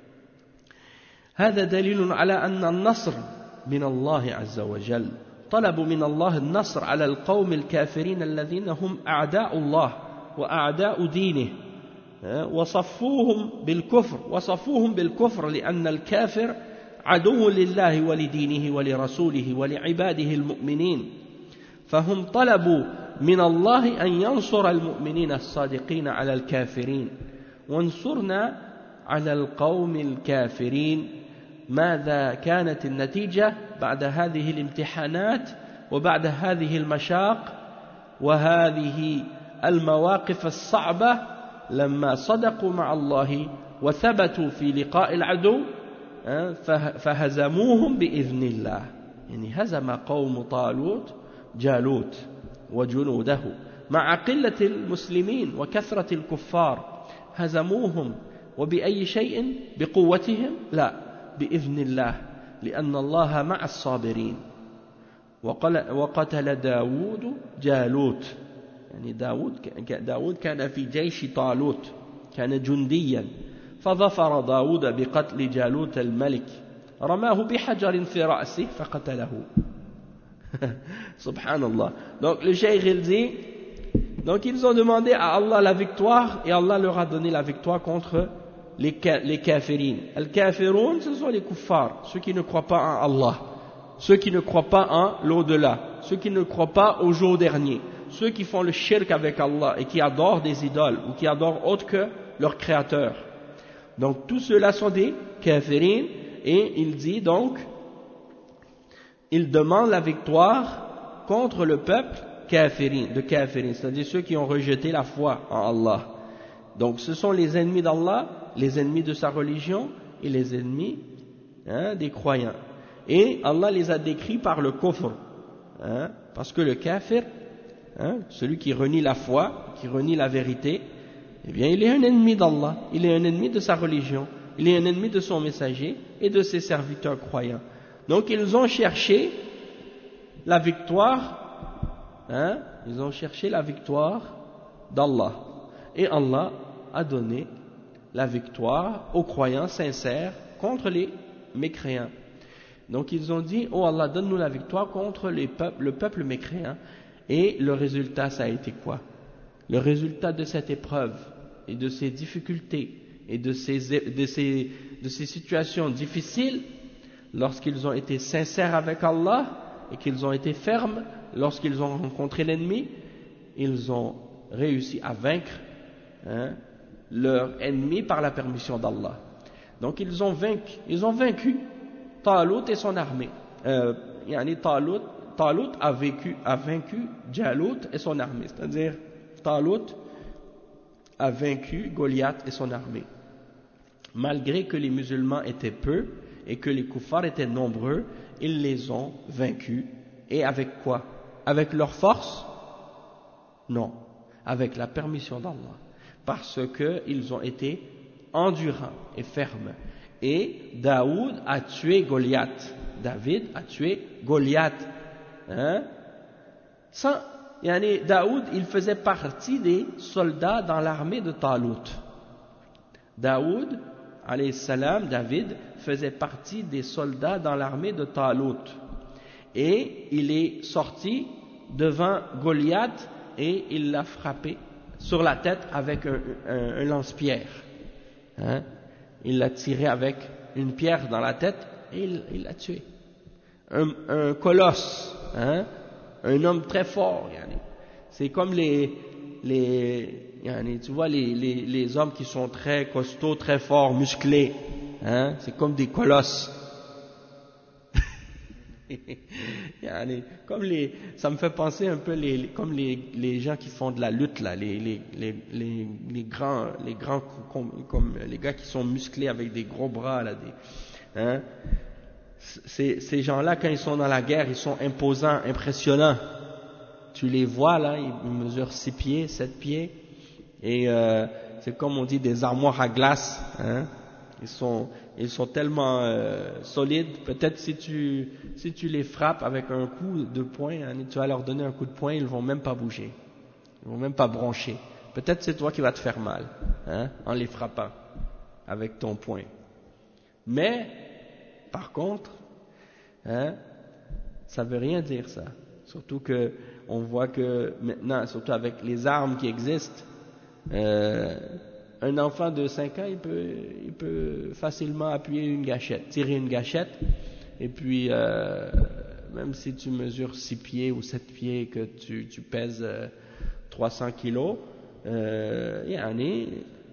هذا دليل على أن النصر من الله عز وجل. طلبوا من الله النصر على القوم الكافرين الذين هم أعداء الله وأعداء دينه، وصفوهم بالكفر وصفوهم بالكفر لأن الكافر عدو لله ولدينه ولرسوله ولعباده المؤمنين، فهم طلبوا من الله أن ينصر المؤمنين الصادقين على الكافرين. وانصرنا على القوم الكافرين. ماذا كانت النتيجة بعد هذه الامتحانات؟ وبعد هذه المشاق وهذه المواقف الصعبة لما صدقوا مع الله وثبتوا في لقاء العدو فهزموهم بإذن الله. يعني هزم قوم طالوت جالوت وجنوده مع قلة المسلمين وكثرة الكفار، هزموهم وبأي شيء؟ بقوتهم؟ لا، بإذن الله، لأن الله مع الصابرين. وقتل داود جالوت، يعني داود, داود كان في جيش طالوت، كان جنديا، فظفر داود بقتل جالوت الملك، رماه بحجر في رأسه فقتله. Subhanallah. Donc le cheikh il dit, donc ils ont demandé à Allah la victoire et Allah leur a donné la victoire contre les, les kafirin. Al-kafirun, ce sont les kuffars, ceux qui ne croient pas en Allah, ceux qui ne croient pas en l'au-delà, ceux qui ne croient pas au jour dernier, ceux qui font le shirk avec Allah et qui adorent des idoles ou qui adorent autre que leur créateur. Donc tous ceux-là sont des kafirin, et il dit donc, il demande la victoire contre le peuple kafirin, de kafirin, c'est-à-dire ceux qui ont rejeté la foi en Allah. Donc ce sont les ennemis d'Allah, les ennemis de sa religion et les ennemis hein, des croyants. Et Allah les a décrits par le kufr, hein, parce que le kafir, hein, celui qui renie la foi, qui renie la vérité, eh bien il est un ennemi d'Allah, il est un ennemi de sa religion, il est un ennemi de son messager et de ses serviteurs croyants. Donc ils ont cherché la victoire, hein, ils ont cherché la victoire d'Allah. Et Allah a donné la victoire aux croyants sincères contre les mécréants. Donc ils ont dit, oh Allah, donne-nous la victoire contre les peuples, le peuple mécréant. Et le résultat, ça a été quoi? Le résultat de cette épreuve et de ces difficultés et de ces, de ces, de ces situations difficiles, lorsqu'ils ont été sincères avec Allah et qu'ils ont été fermes lorsqu'ils ont rencontré l'ennemi, ils ont réussi à vaincre hein, leur ennemi par la permission d'Allah. Donc ils ont vaincu, ils ont vaincu Talut et son armée. Euh, yani Talut, Talut a, vécu, a vaincu Jalut et son armée, c'est-à-dire Talut a vaincu Goliath et son armée. Malgré que les musulmans étaient peu et que les kuffars étaient nombreux, ils les ont vaincus. Et avec quoi? Avec leur force? Non, avec la permission d'Allah. Parce qu'ils ont été endurants et fermes. Et Daoud a tué Goliath. David a tué Goliath. Hein? Sans, yani, Daoud, il faisait partie des soldats dans l'armée de Talut. Daoud, alayhi salam, David, faisait partie des soldats dans l'armée de Talut. Et il est sorti devant Goliath et il l'a frappé sur la tête avec un, un, un lance-pierre. Hein? Il l'a tiré avec une pierre dans la tête et il l'a tué. Un, un colosse, hein? Un homme très fort. Yani. C'est comme les, les, yani, tu vois les, les, les hommes qui sont très costauds, très forts, musclés. Hein? C'est comme des colosses. Yani, comme les, ça me fait penser un peu les, comme les, les gens qui font de la lutte là, les, les, les, les, les grands, les grands comme, comme les gars qui sont musclés avec des gros bras là, des, hein, ces, ces gens-là quand ils sont dans la guerre, ils sont imposants, impressionnants. Tu les vois là, ils mesurent six pieds, sept pieds, et euh, c'est comme on dit des armoires à glace, hein. Ils sont, ils sont tellement euh, solides. Peut-être si tu, si tu les frappes avec un coup de poing, hein, tu vas leur donner un coup de poing, ils vont même pas bouger, ils vont même pas broncher. Peut-être c'est toi qui vas te faire mal, hein, en les frappant avec ton poing. Mais par contre, hein, ça veut rien dire ça. Surtout que on voit que maintenant, surtout avec les armes qui existent. Euh, Un enfant de cinq ans, il peut, il peut facilement appuyer une gâchette, tirer une gâchette, et puis euh, même si tu mesures six pieds ou sept pieds et que tu, tu pèses euh, trois cents kilos, euh, yani,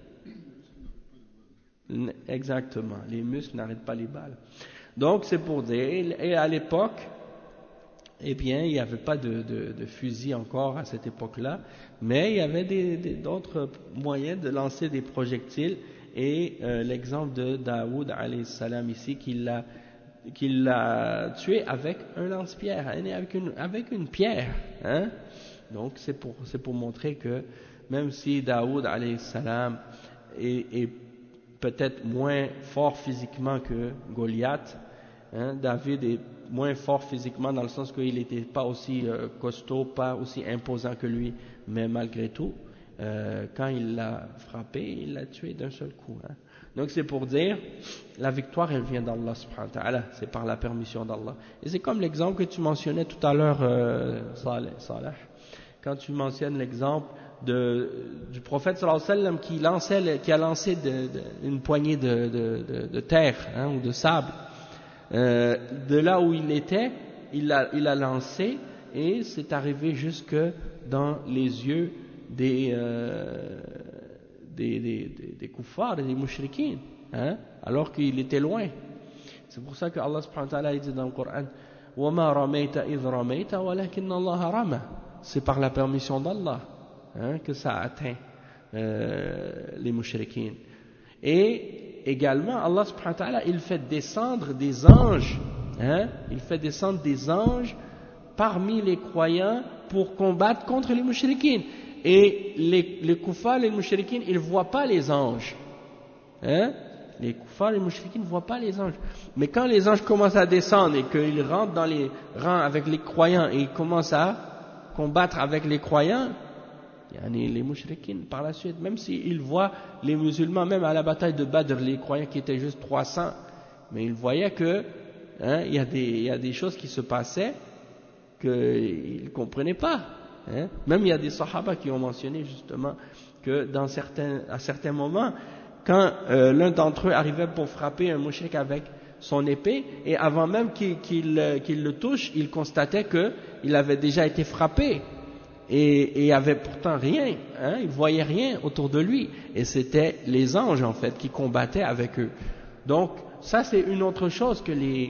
exactement, les muscles n'arrêtent pas les balles. Donc c'est pour dire, et à l'époque, eh bien, il n'y avait pas de, de, de fusil encore à cette époque-là, mais il y avait des, des, d'autres moyens de lancer des projectiles, et euh, l'exemple de Daoud alayhi salam ici, qu'il l'a, qu'il l'a tué avec un lance-pierre, avec une, avec une pierre, hein. Donc c'est pour, c'est pour montrer que même si Daoud alayhi salam est, est peut-être moins fort physiquement que Goliath, hein, David est moins fort physiquement dans le sens qu'il n'était pas aussi euh, costaud, pas aussi imposant que lui, mais malgré tout, euh, quand il l'a frappé, il l'a tué d'un seul coup, hein. Donc c'est pour dire, la victoire elle vient d'Allah subhanahu wa ta'ala, c'est par la permission d'Allah. Et c'est comme l'exemple que tu mentionnais tout à l'heure, euh, Saleh, Saleh, quand tu mentionnes l'exemple de, du prophète sallallahu alayhi wa sallam qui, lançait, qui a lancé de, de, une poignée de, de, de, de terre, hein, ou de sable. Euh, de là où il était, il a, il a lancé, et c'est arrivé jusque dans les yeux des, euh, des, des, des, des kuffars et des mushrikins, hein, alors qu'il était loin. C'est pour ça que Allah subhanahu wa ta'ala dit dans le Coran, وَمَا رَمَيْتَ إِذْ رَمَيْتَ وَلَكِنَّ اللَّهَ رَمَى. C'est par la permission d'Allah, hein, que ça a atteint euh, les mushrikins. Et également, Allah subhanahu wa ta'ala, il fait descendre des anges, hein, il fait descendre des anges parmi les croyants pour combattre contre les mushrikines. Et les, les kuffars, les mushrikines, ils ne voient pas les anges. Hein? Les kuffars, les mushrikines ne voient pas les anges. Mais quand les anges commencent à descendre et qu'ils rentrent dans les rangs avec les croyants et ils commencent à combattre avec les croyants, les mushrikines, par la suite, même s'ils voient les musulmans, même à la bataille de Badr, les croyants qui étaient juste trois cents, mais ils voyaient que, hein, il y a des, il y a des choses qui se passaient qu'ils ne comprenaient pas. Hein. Même il y a des sahaba qui ont mentionné justement que dans certains, à certains moments, quand euh, l'un d'entre eux arrivait pour frapper un mushrik avec son épée, et avant même qu'il, qu'il, qu'il le touche, il constatait qu'il avait déjà été frappé. Et il n'y avait pourtant rien, hein, il ne voyait rien autour de lui, et c'était les anges en fait qui combattaient avec eux. Donc ça c'est une autre chose que les,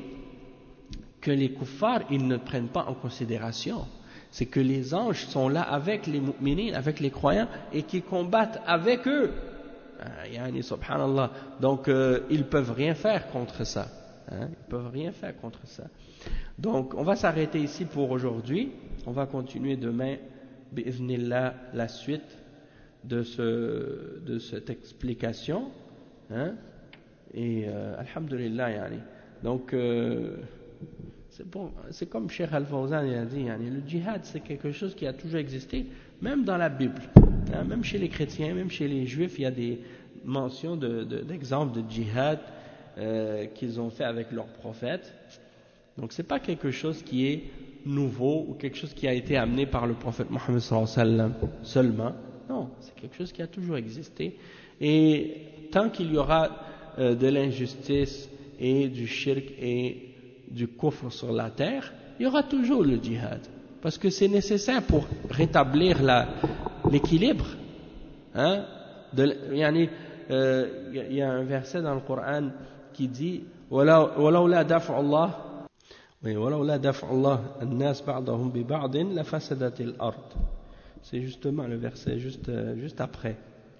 que les kuffars ils ne prennent pas en considération, c'est que les anges sont là avec les mu'minines, avec les croyants, et qui combattent avec eux, yani, subhanallah. Donc euh, ils ne peuvent rien faire contre ça, hein, ils ne peuvent rien faire contre ça. Donc on va s'arrêter ici pour aujourd'hui, on va continuer demain bi'idhnillah la suite de, ce, de cette explication, hein, et euh, alhamdulillah yani. Donc euh, c'est, bon, c'est comme Cheikh Al-Fawzan a dit, yani, le djihad c'est quelque chose qui a toujours existé, même dans la Bible, hein, même chez les chrétiens, même chez les juifs, il y a des mentions de, de, d'exemples de djihad euh, qu'ils ont fait avec leurs prophètes. Donc c'est pas quelque chose qui est nouveau ou quelque chose qui a été amené par le prophète Mohammed sallallahu alayhi wa sallam seulement. Non, c'est quelque chose qui a toujours existé. Et tant qu'il y aura euh, de l'injustice et du shirk et du kufr sur la terre, il y aura toujours le djihad. Parce que c'est nécessaire pour rétablir la, l'équilibre. Hein? De, yani, euh, y a un verset dans le Coran qui dit وَلَوْلَا دَفْعُ اللَّهِ وَلَوْلَا دَفْعُ اللَّهِ النَّاسِ بَعْضَهُمْ بِبَعْضٍ لَفَسَدَتِ الْأَرْضِ. C'est justement le verset juste, juste après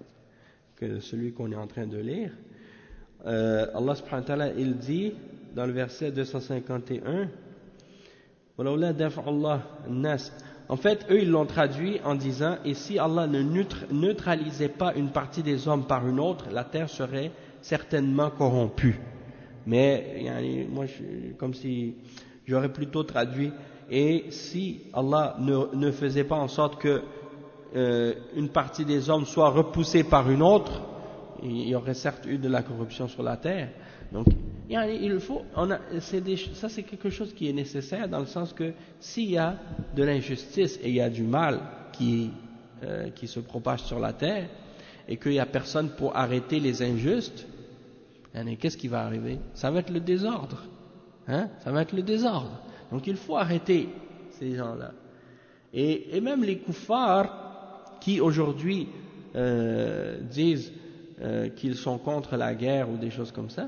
que celui qu'on est en train de lire. Euh, Allah subhanahu wa ta'ala, il dit dans le verset deux cent cinquante et un, وَلَوْلَا دَفْعُ اللَّهِ النَّاسِ. En fait, eux, ils l'ont traduit en disant, et si Allah ne neutralisait pas une partie des hommes par une autre, la terre serait certainement corrompue. Mais, yani, moi, je, comme si j'aurais plutôt traduit, et si Allah ne, ne faisait pas en sorte que euh, une partie des hommes soit repoussée par une autre, il y aurait certes eu de la corruption sur la terre. Donc, yani, il faut, on a, c'est des, ça c'est quelque chose qui est nécessaire dans le sens que s'il y a de l'injustice et il y a du mal qui, euh, qui se propage sur la terre et qu'il n'y a personne pour arrêter les injustes, yani, qu'est-ce qui va arriver? Ça va être le désordre, hein? Ça va être le désordre. Donc il faut arrêter ces gens-là. Et, et même les kuffars qui aujourd'hui euh, disent euh, qu'ils sont contre la guerre ou des choses comme ça,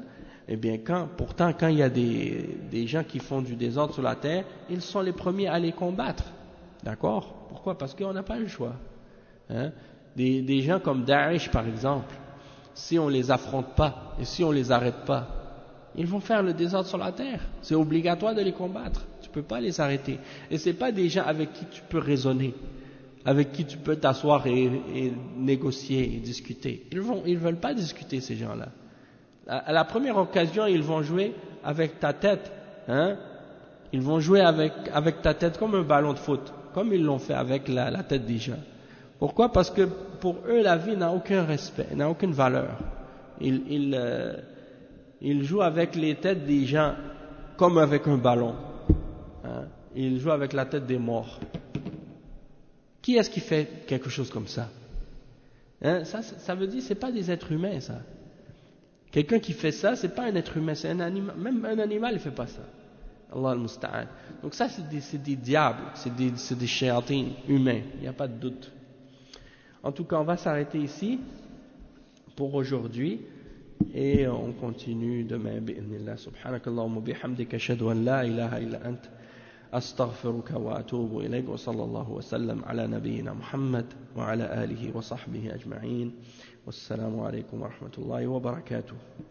Eh bien, quand, pourtant, quand il y a des, des gens qui font du désordre sur la terre, ils sont les premiers à les combattre. D'accord? Pourquoi? Parce qu'on n'a pas le choix. Hein? Des, des gens comme Daesh, par exemple, si on ne les affronte pas et si on ne les arrête pas, ils vont faire le désordre sur la terre. C'est obligatoire de les combattre. Tu ne peux pas les arrêter. Et ce n'est pas des gens avec qui tu peux raisonner, avec qui tu peux t'asseoir et, et négocier et discuter. Ils ne ils veulent pas discuter, ces gens-là. À la première occasion, ils vont jouer avec ta tête. Hein? Ils vont jouer avec, avec ta tête comme un ballon de foot, comme ils l'ont fait avec la, la tête des gens. Pourquoi? Parce que pour eux, la vie n'a aucun respect, n'a aucune valeur. Ils, ils, euh, ils jouent avec les têtes des gens comme avec un ballon. Hein? Ils jouent avec la tête des morts. Qui est-ce qui fait quelque chose comme ça? Hein? Ça, ça veut dire que ce n'est pas des êtres humains, ça. Quelqu'un qui fait ça, c'est pas un être humain, c'est un animal. Même un animal ne fait pas ça. Allah al-Musta'an. Donc ça, c'est des, c'est des diables, c'est des, c'est des shayatins humains, il n'y a pas de doute. En tout cas, on va s'arrêter ici pour aujourd'hui et on continue demain. Bi'idhnillah. Subhanakallahumma bihamdika ashhadu an la ilaha illa ant astaghfiruka wa atubu ilayk wa sallallahu wa sallam ala nabiyyina Muhammad wa ala alihi wa sahbihi ajma'in. Wassalamu alaikum wa rahmatullahi wa barakatuh.